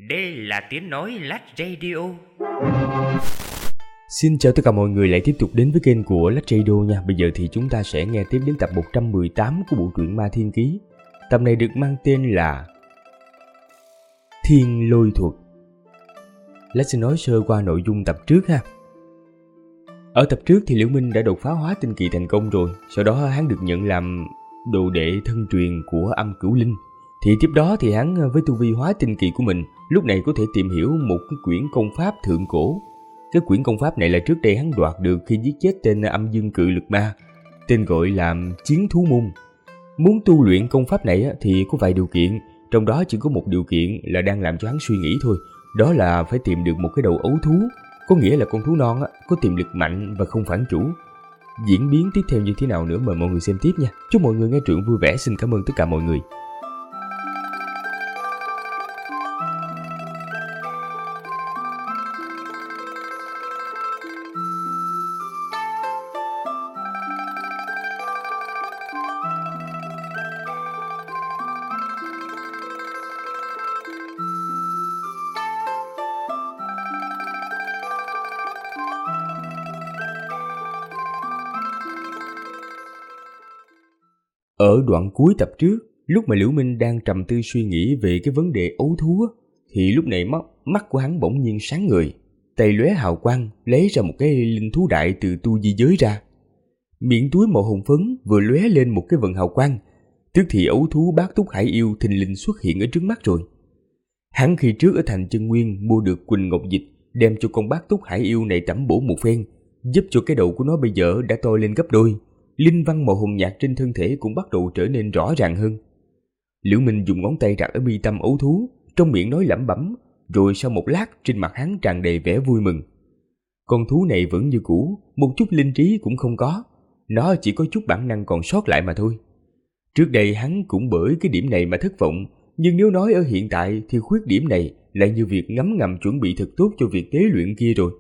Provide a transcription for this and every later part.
Đây là tiếng nói Lách Radio. Xin chào tất cả mọi người lại tiếp tục đến với kênh của Lách Radio nha. Bây giờ thì chúng ta sẽ nghe tiếp đến tập 118 của bộ truyện Ma Thiên Ký. Tập này được mang tên là Thiên Lôi Thuật. Lách sẽ nói sơ qua nội dung tập trước ha. Ở tập trước thì Liễu Minh đã đột phá hóa tinh kỳ thành công rồi. Sau đó hắn được nhận làm đồ đệ thân truyền của Âm Cửu Linh. Thì tiếp đó thì hắn với tu vi hóa tinh kỳ của mình lúc này có thể tìm hiểu một cái quyển công pháp thượng cổ. Cái quyển công pháp này là trước đây hắn đoạt được khi giết chết tên Âm Dương Cự Lực Ma, tên gọi là Chiến Thú Môn. Muốn tu luyện công pháp này thì có vài điều kiện, trong đó chỉ có một điều kiện là đang làm cho hắn suy nghĩ thôi. Đó là phải tìm được một cái đầu ấu thú, có nghĩa là con thú non có tiềm lực mạnh và không phản chủ. Diễn biến tiếp theo như thế nào nữa mời mọi người xem tiếp nha. Chúc mọi người nghe truyện vui vẻ. Xin cảm ơn tất cả mọi người. Ở đoạn cuối tập trước, lúc mà Liễu Minh đang trầm tư suy nghĩ về cái vấn đề ấu thú thì lúc này mắt của hắn bỗng nhiên sáng ngời, tay lóe hào quang lấy ra một cái linh thú đại từ tu di giới ra. Miệng túi màu hồng phấn vừa lóe lên một cái vần hào quang, tức thì ấu thú Bát Túc Hải Yêu thình lình xuất hiện ở trước mắt rồi. Hắn khi trước ở thành Chân Nguyên mua được Quỳnh Ngọc Dịch, đem cho con Bát Túc Hải Yêu này tẩm bổ một phen, giúp cho cái đầu của nó bây giờ đã to lên gấp đôi. Linh văn màu hồng nhạt trên thân thể cũng bắt đầu trở nên rõ ràng hơn. Liễu Minh dùng ngón tay đặt ở mi tâm ấu thú, trong miệng nói lẩm bẩm, rồi sau một lát trên mặt hắn tràn đầy vẻ vui mừng. Con thú này vẫn như cũ, một chút linh trí cũng không có, nó chỉ có chút bản năng còn sót lại mà thôi. Trước đây hắn cũng bởi cái điểm này mà thất vọng, nhưng nếu nói ở hiện tại thì khuyết điểm này lại như việc ngấm ngầm chuẩn bị thật tốt cho việc tế luyện kia rồi.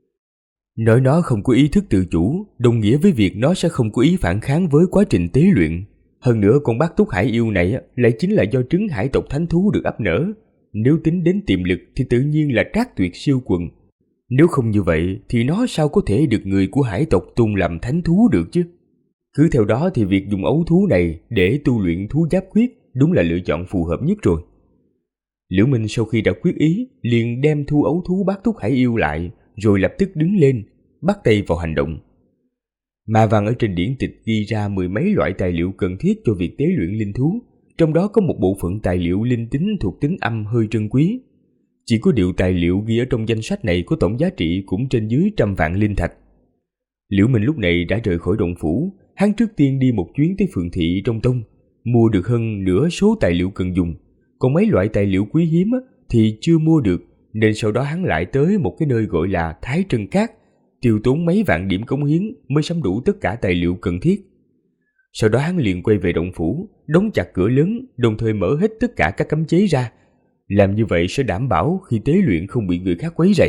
Nói nó không có ý thức tự chủ, đồng nghĩa với việc nó sẽ không có ý phản kháng với quá trình tế luyện. Hơn nữa con Bát Túc Hải Yêu này lại chính là do trứng hải tộc thánh thú được ấp nở. Nếu tính đến tiềm lực thì tự nhiên là trác tuyệt siêu quần. Nếu không như vậy thì nó sao có thể được người của hải tộc tôn làm thánh thú được chứ? Cứ theo đó thì việc dùng ấu thú này để tu luyện thú giáp quyết đúng là lựa chọn phù hợp nhất rồi. Liễu Minh sau khi đã quyết ý liền đem thu ấu thú Bát Túc Hải Yêu lại, rồi lập tức đứng lên, bắt tay vào hành động. Ma văn ở trên điển tịch ghi ra mười mấy loại tài liệu cần thiết cho việc tế luyện linh thú, trong đó có một bộ phận tài liệu linh tính thuộc tính âm hơi trân quý. Chỉ có điều tài liệu ghi ở trong danh sách này có tổng giá trị cũng trên dưới 100 vạn linh thạch. Liễu Minh lúc này đã rời khỏi động phủ, hắn trước tiên đi một chuyến tới phường thị trong tông, mua được hơn nửa số tài liệu cần dùng, còn mấy loại tài liệu quý hiếm thì chưa mua được, nên sau đó hắn lại tới một cái nơi gọi là Thái Trân Cát, tiêu tốn mấy vạn điểm cống hiến mới sắm đủ tất cả tài liệu cần thiết. Sau đó hắn liền quay về động phủ, đóng chặt cửa lớn, đồng thời mở hết tất cả các cấm chế ra. Làm như vậy sẽ đảm bảo khi tế luyện không bị người khác quấy rầy.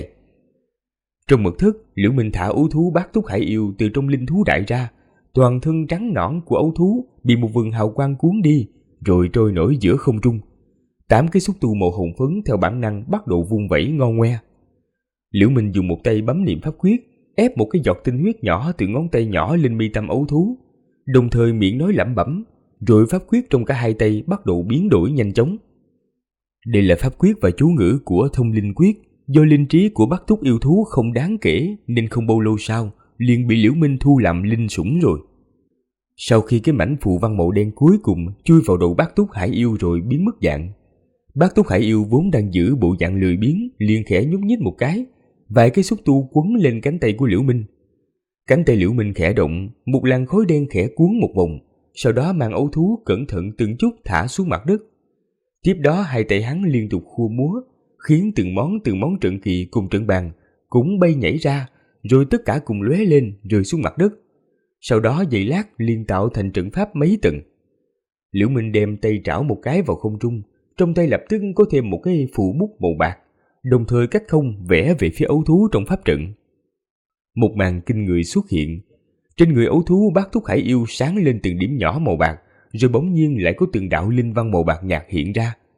Trong mật thất, Liễu Minh thả ấu thú Bát Túc Hải Yêu từ trong linh thú đại ra. Toàn thân trắng nõn của ấu thú bị một vầng hào quang cuốn đi, rồi trôi nổi giữa không trung. 8 cái xúc tu màu hồng phấn theo bản năng bắt đầu vung vẩy ngon ngoe. Liễu Minh dùng một tay bấm niệm pháp quyết, ép một cái giọt tinh huyết nhỏ từ ngón tay nhỏ lên mi tâm ấu thú, đồng thời miệng nói lẩm bẩm, rồi pháp quyết trong cả hai tay bắt đầu biến đổi nhanh chóng. Đây là pháp quyết và chú ngữ của Thông Linh Quyết, do linh trí của Bát Túc yêu thú không đáng kể nên không bao lâu sau liền bị Liễu Minh thu làm linh sủng rồi. Sau khi cái mảnh phù văn màu đen cuối cùng chui vào đầu Bát Túc Hải Yêu rồi biến mất dạng, Bát Túc Hải Yêu vốn đang giữ bộ dạng lười biếng liền khẽ nhúc nhích một cái, vài cái xúc tu quấn lên cánh tay của Liễu Minh. Cánh tay Liễu Minh khẽ động, một làn khói đen khẽ cuốn một vòng, sau đó mang ấu thú cẩn thận từng chút thả xuống mặt đất. Tiếp đó hai tay hắn liên tục khua múa, khiến từng món trận kỳ cùng trận bàn cũng bay nhảy ra, rồi tất cả cùng lóe lên rơi xuống mặt đất. Sau đó giây lát liền tạo thành trận pháp mấy tầng. Liễu Minh đem tay trảo một cái vào không trung, trong tay lập tức có thêm một cái phù bút màu bạc, đồng thời cách không vẽ về phía ấu thú trong pháp trận. Một màn kinh người xuất hiện. Trên người ấu thú Bát Túc Hải Yêu sáng lên từng điểm nhỏ màu bạc, rồi bỗng nhiên lại có từng đạo linh văn màu bạc nhạt hiện ra.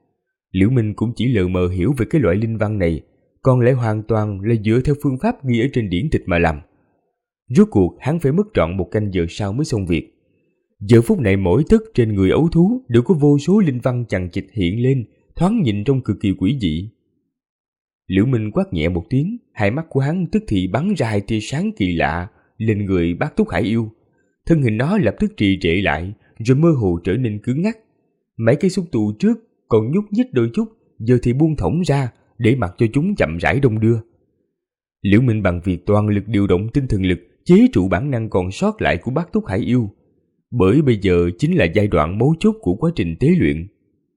Liễu Minh cũng chỉ lờ mờ hiểu về cái loại linh văn này, còn lại hoàn toàn là dựa theo phương pháp ghi ở trên điển tịch mà làm. Rốt cuộc hắn phải mất trọn 1 canh giờ sau mới xong việc. Giờ phút này mỗi tấc trên người ấu thú đều có vô số linh văn chằng chịt hiện lên, thoáng nhìn trông cực kỳ quỷ dị. Liễu Minh quát nhẹ một tiếng, hai mắt của hắn tức thì bắn ra 2 tia sáng kỳ lạ lên người Bác Túc Hải Yêu. Thân hình nó lập tức trì trệ lại, rồi mơ hồ trở nên cứng ngắc. Mấy cây xúc tu trước còn nhúc nhích đôi chút, giờ thì buông thõng ra để mặc cho chúng chậm rãi đong đưa. Liễu Minh bằng việc toàn lực điều động tinh thần lực chế trụ bản năng còn sót lại của Bác Túc Hải Yêu, bởi bây giờ chính là giai đoạn mấu chốt của quá trình tế luyện.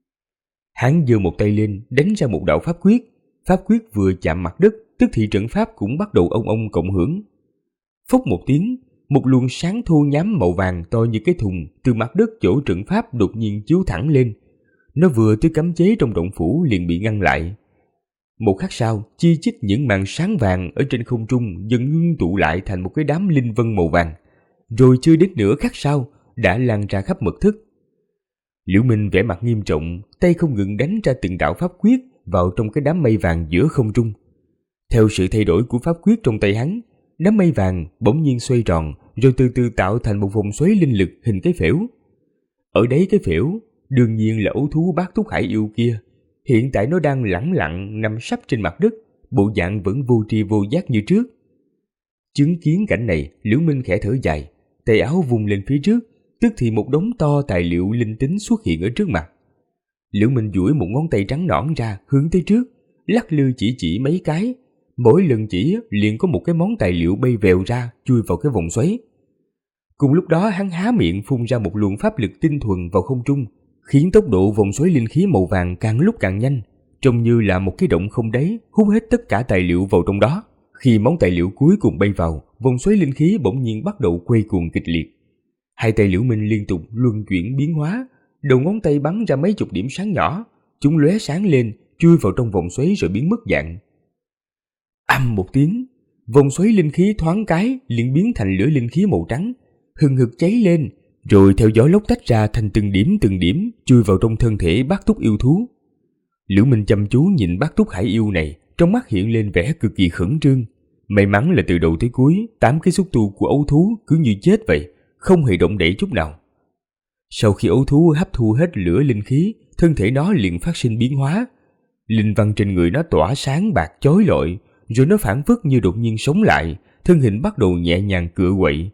Hắn giơ một tay lên đánh ra một đạo pháp quyết vừa chạm mặt đất, tức thì trận pháp cũng bắt đầu ông ông cộng hưởng. Phốc một tiếng, một luồng sáng thô nhám màu vàng to như cái thùng từ mặt đất chỗ trận pháp đột nhiên chiếu thẳng lên. Nó vừa tới cấm chế trong động phủ liền bị ngăn lại. Một khắc sau, chi chít những màn sáng vàng ở trên không trung dần ngưng tụ lại thành một cái đám linh vân màu vàng, rồi chưa đến nửa khắc sau đã lan ra khắp mật thất. Liễu Minh vẻ mặt nghiêm trọng, tay không ngừng đánh ra từng đạo pháp quyết vào trong cái đám mây vàng giữa không trung. Theo sự thay đổi của pháp quyết trong tay hắn, đám mây vàng bỗng nhiên xoay tròn, rồi từ từ tạo thành một vòng xoáy linh lực hình cái phễu. Ở đấy cái phễu đương nhiên là ấu thú Bác Túc Hải Yêu kia. Hiện tại nó đang lẳng lặng nằm sấp trên mặt đất, bộ dạng vẫn vô tri vô giác như trước. Chứng kiến cảnh này, Liễu Minh khẽ thở dài, tay áo vung lên phía trước, tức thì một đống to tài liệu linh tính xuất hiện ở trước mặt. Liễu Minh duỗi một ngón tay trắng nõn ra hướng tới trước, lắc lư chỉ mấy cái, mỗi lần chỉ liền có một cái món tài liệu bay vèo ra chui vào cái vòng xoáy. Cùng lúc đó hắn há miệng phun ra một luồng pháp lực tinh thuần vào không trung, khiến tốc độ vòng xoáy linh khí màu vàng càng lúc càng nhanh, trông như là một cái động không đáy hút hết tất cả tài liệu vào trong đó. Khi món tài liệu cuối cùng bay vào, vòng xoáy linh khí bỗng nhiên bắt đầu quay cuồng kịch liệt. Hai tay Liễu Minh liên tục luân chuyển biến hóa, đầu ngón tay bắn ra mấy chục điểm sáng nhỏ, chúng lóe sáng lên, chui vào trong vòng xoáy rồi biến mất dạng. Ầm một tiếng, vòng xoáy linh khí thoáng cái liền biến thành lửa linh khí màu trắng, hừng hực cháy lên, rồi theo gió lốc tách ra thành từng điểm chui vào trong thân thể Bác Túc yêu thú. Liễu Minh chăm chú nhìn Bác Túc Hải Yêu này, trong mắt hiện lên vẻ cực kỳ khẩn trương. May mắn là từ đầu tới cuối, 8 cái xúc tu của ấu thú cứ như chết vậy, không hề động đậy chút nào. Sau khi ấu thú hấp thu hết lửa linh khí, thân thể nó liền phát sinh biến hóa. Linh văn trên người nó tỏa sáng bạc chói lọi, rồi nó phảng phất như đột nhiên sống lại, thân hình bắt đầu nhẹ nhàng cựa quậy.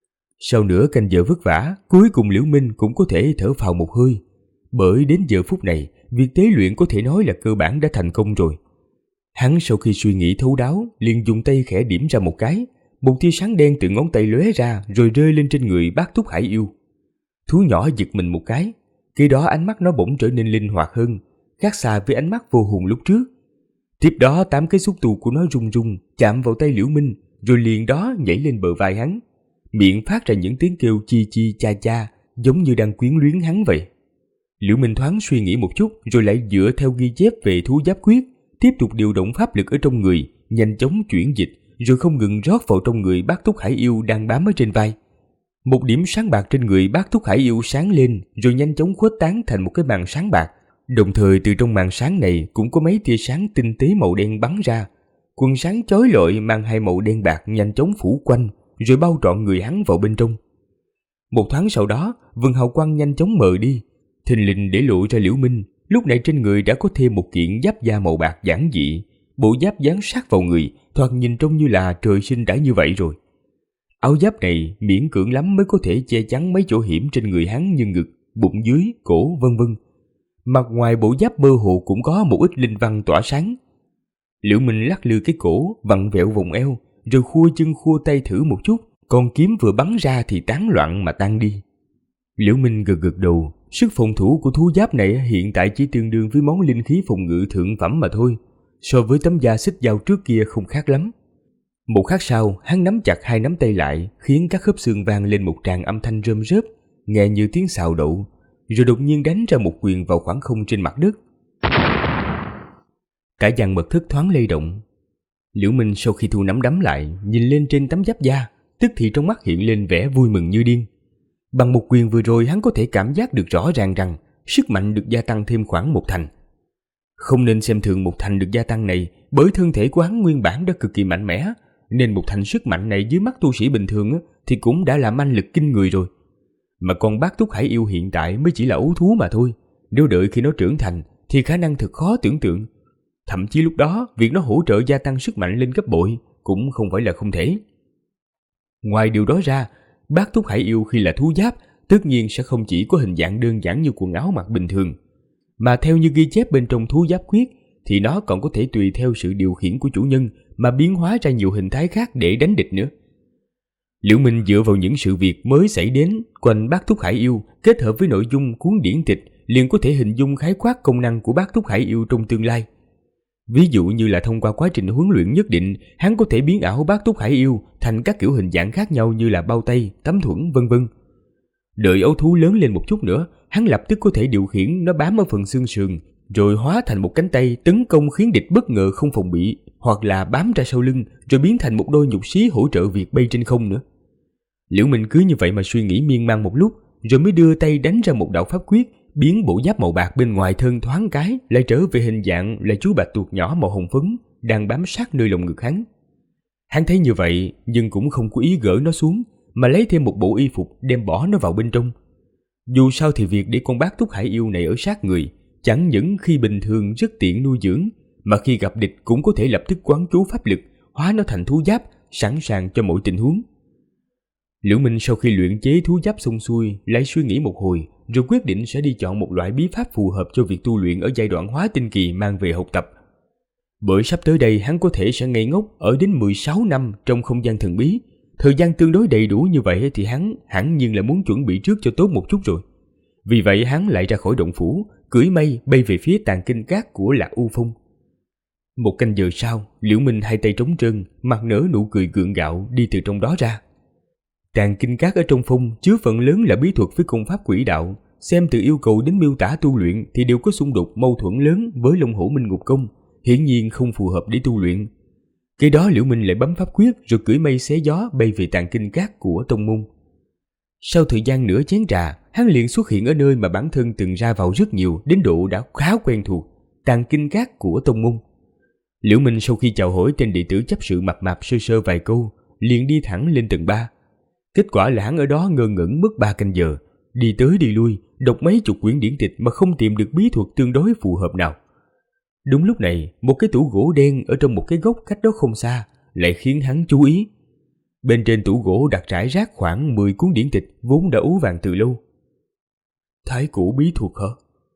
Sau nửa canh giờ vất vả, cuối cùng Liễu Minh cũng có thể thở phào một hơi. Bởi đến giờ phút này, việc tế luyện có thể nói là cơ bản đã thành công rồi. Hắn sau khi suy nghĩ thấu đáo, liền dùng tay khẽ điểm ra một cái, một tia sáng đen từ ngón tay lóe ra rồi rơi lên trên người Bác Túc Hải Yêu. Thú nhỏ giật mình một cái, khi đó ánh mắt nó bỗng trở nên linh hoạt hơn, khác xa với ánh mắt vô hồn lúc trước. Tiếp đó 8 cái xúc tu của nó rung rung chạm vào tay Liễu Minh, rồi liền đó nhảy lên bờ vai hắn, miệng phát ra những tiếng kêu chi chi cha cha, giống như đang quyến luyến hắn vậy. Liễu Minh thoáng suy nghĩ một chút, rồi lại dựa theo ghi chép về thú giáp quyết, tiếp tục điều động pháp lực ở trong người, nhanh chóng chuyển dịch, rồi không ngừng rót vào trong người Bác Túc Hải Yêu đang bám ở trên vai. Một điểm sáng bạc trên người Bác Túc Hải Yêu sáng lên, rồi nhanh chóng khuếch tán thành một cái màn sáng bạc. Đồng thời từ trong màn sáng này cũng có mấy tia sáng tinh tế màu đen bắn ra. Quần sáng chói lọi mang hai màu đen bạc nhanh chóng phủ quanh, rồi bao trọn người hắn vào bên trong. Một thoáng sau đó, vầng hào quang nhanh chóng mờ đi, thình lình để lộ ra Liễu Minh. Lúc này trên người đã có thêm một kiện giáp da màu bạc giản dị, bộ giáp dán sát vào người, thoạt nhìn trông như là trời sinh đã như vậy rồi. Áo giáp này miễn cưỡng lắm mới có thể che chắn mấy chỗ hiểm trên người hắn như ngực, bụng dưới, cổ vân vân. Mặt ngoài bộ giáp mơ hồ cũng có một ít linh văn tỏa sáng. Liễu Minh lắc lư cái cổ, vặn vẹo vùng eo, rồi khua chân khua tay thử một chút, con kiếm vừa bắn ra thì tán loạn mà tan đi. Liễu Minh gật đầu, sức phòng thủ của thú giáp này hiện tại chỉ tương đương với món linh khí phòng ngự thượng phẩm mà thôi, so với tấm da xích dao trước kia không khác lắm. Một khắc sau, hắn nắm chặt hai nắm tay lại, khiến các khớp xương vang lên một tràng âm thanh rơm rớp, nghe như tiếng xào đậu, rồi đột nhiên đánh ra một quyền vào khoảng không trên mặt đất. Cả gian mật thất thoáng lay động. Liễu Minh sau khi thu nắm đấm lại, nhìn lên trên tấm giáp da, tức thì trong mắt hiện lên vẻ vui mừng như điên. Bằng một quyền vừa rồi hắn có thể cảm giác được rõ ràng rằng sức mạnh được gia tăng thêm khoảng 1 thành. Không nên xem thường Mục Thành được gia tăng này, bởi thân thể của hắn nguyên bản đã cực kỳ mạnh mẽ, nên Mục Thành sức mạnh này dưới mắt tu sĩ bình thường thì cũng đã là manh lực kinh người rồi. Mà con Bát Túc Hải Yêu hiện tại mới chỉ là ấu thú mà thôi, nếu đợi khi nó trưởng thành thì khả năng thật khó tưởng tượng. Thậm chí lúc đó việc nó hỗ trợ gia tăng sức mạnh lên gấp bội cũng không phải là không thể. Ngoài điều đó ra, Bát Túc Hải Yêu khi là thú giáp tất nhiên sẽ không chỉ có hình dạng đơn giản như quần áo mặc bình thường, mà theo như ghi chép bên trong thú giáp quyết thì nó còn có thể tùy theo sự điều khiển của chủ nhân mà biến hóa ra nhiều hình thái khác để đánh địch nữa. Liễu Minh dựa vào những sự việc mới xảy đến quanh Bát Túc Hải Yêu kết hợp với nội dung cuốn điển tịch liền có thể hình dung khái quát công năng của Bát Túc Hải Yêu trong tương lai. Ví dụ như là thông qua quá trình huấn luyện nhất định, hắn có thể biến ảo Bát Túc Hải Yêu thành các kiểu hình dạng khác nhau như là bao tay, tấm thuẫn vân vân. Đợi ấu thú lớn lên một chút nữa, hắn lập tức có thể điều khiển nó bám ở phần xương sườn, rồi hóa thành một cánh tay tấn công khiến địch bất ngờ không phòng bị, hoặc là bám ra sau lưng rồi biến thành một đôi nhục xí hỗ trợ việc bay trên không nữa. Liễu Minh cứ như vậy mà suy nghĩ miên man một lúc, rồi mới đưa tay đánh ra một đạo pháp quyết, biến bộ giáp màu bạc bên ngoài thân thoáng cái lại trở về hình dạng là chú bạch tuộc nhỏ màu hồng phấn đang bám sát nơi lồng ngực hắn. Hắn thấy như vậy nhưng cũng không có ý gỡ nó xuống, mà lấy thêm một bộ y phục đem bỏ nó vào bên trong. Dù sao thì việc để con Bát Túc Hải Yêu này ở sát người chẳng những khi bình thường rất tiện nuôi dưỡng, mà khi gặp địch cũng có thể lập tức quán chú pháp lực hóa nó thành thú giáp, sẵn sàng cho mọi tình huống. Liễu Minh sau khi luyện chế thú giáp xong xuôi lại suy nghĩ một hồi, rồi quyết định sẽ đi chọn một loại bí pháp phù hợp cho việc tu luyện ở giai đoạn hóa tinh kỳ mang về học tập. Bởi sắp tới đây hắn có thể sẽ ngây ngốc ở đến 16 năm trong không gian thần bí. Thời gian tương đối đầy đủ như vậy thì hắn hẳn nhiên là muốn chuẩn bị trước cho tốt một chút rồi. Vì vậy hắn lại ra khỏi động phủ, cưỡi mây bay về phía tàn kinh cát của Lạc U Phong. Một canh giờ sau, Liễu Minh hai tay trống trơn, mặt nở nụ cười gượng gạo đi từ trong đó ra. Tàn kinh cát ở trong phong chứa phần lớn là bí thuật với công pháp quỷ đạo, xem từ yêu cầu đến miêu tả tu luyện thì đều có xung đột mâu thuẫn lớn với Long Hổ Minh Ngục Công, hiển nhiên không phù hợp để tu luyện. Cái đó Liễu Minh lại bấm pháp quyết rồi cưỡi mây xé gió bay về tàn kinh cát của tông môn. Sau thời gian nửa chén trà, hắn liền xuất hiện ở nơi mà bản thân từng ra vào rất nhiều đến độ đã khá quen thuộc, tàn kinh cát của tông môn. Liễu Minh sau khi chào hỏi tên đệ tử chấp sự mập mạp sơ sơ vài câu, liền đi thẳng lên tầng 3. Kết quả là hắn ở đó ngơ ngẩn mất 3 canh giờ, đi tới đi lui, đọc mấy chục quyển điển tịch mà không tìm được bí thuật tương đối phù hợp nào. Đúng lúc này, một cái tủ gỗ đen ở trong một cái góc cách đó không xa lại khiến hắn chú ý. Bên trên tủ gỗ đặt rải rác khoảng 10 cuốn điển tịch vốn đã ú vàng từ lâu. Thái cổ bí thuật hả?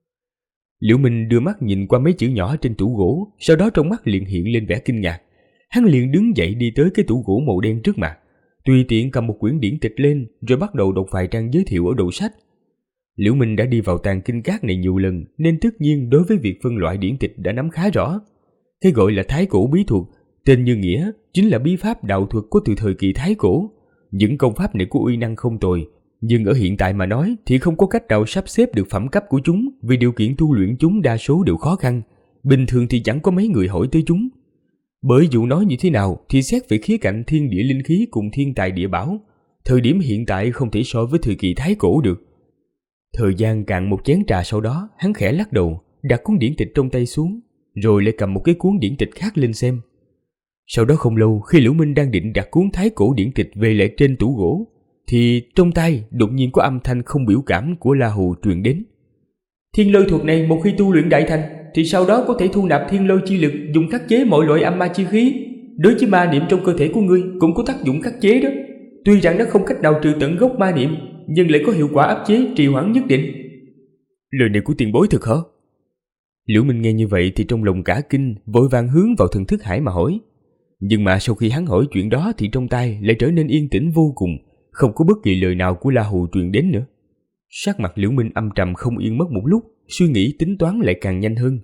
Liễu Minh đưa mắt nhìn qua mấy chữ nhỏ trên tủ gỗ, sau đó trong mắt liền hiện lên vẻ kinh ngạc. Hắn liền đứng dậy đi tới cái tủ gỗ màu đen trước mặt, tùy tiện cầm một quyển điển tịch lên rồi bắt đầu đọc vài trang giới thiệu ở đầu sách. Liễu Minh đã đi vào tàn kinh cát này nhiều lần nên tất nhiên đối với việc phân loại điển tịch đã nắm khá rõ. Cái gọi là thái cổ bí thuật, tên như nghĩa, chính là bí pháp đạo thuật có từ thời kỳ thái cổ. Những công pháp này có uy năng không tồi, nhưng ở hiện tại mà nói thì không có cách nào sắp xếp được phẩm cấp của chúng, vì điều kiện tu luyện chúng đa số đều khó khăn. Bình thường thì chẳng có mấy người hỏi tới chúng. Bởi dù nói như thế nào thì xét về khía cạnh thiên địa linh khí cùng thiên tài địa bảo, thời điểm hiện tại không thể so với thời kỳ thái cổ được. Thời gian cạn một chén trà sau đó, hắn khẽ lắc đầu, đặt cuốn điển tịch trong tay xuống, rồi lại cầm một cái cuốn điển tịch khác lên xem. Sau đó không lâu, khi Liễu Minh đang định đặt cuốn thái cổ điển tịch về lại trên tủ gỗ, thì trong tay đột nhiên có âm thanh không biểu cảm của La Hù truyền đến. Thiên lôi thuật này một khi tu luyện đại thành thì sau đó có thể thu nạp thiên lôi chi lực, dùng khắc chế mọi loại âm ma chi khí. Đối với ma niệm trong cơ thể của ngươi cũng có tác dụng khắc chế đó. Tuy rằng nó không cách nào trừ tận gốc ma niệm, nhưng lại có hiệu quả áp chế trì hoãn nhất định. Lời này của tiền bối thực hả? Liễu Minh nghe như vậy thì trong lòng cả kinh, vội vàng hướng vào thần thức hải mà hỏi. Nhưng mà sau khi hắn hỏi chuyện đó thì trong tai lại trở nên yên tĩnh vô cùng, không có bất kỳ lời nào của La Hù truyền đến nữa. Sắc mặt Liễu Minh âm trầm không yên mất một lúc, suy nghĩ tính toán lại càng nhanh hơn.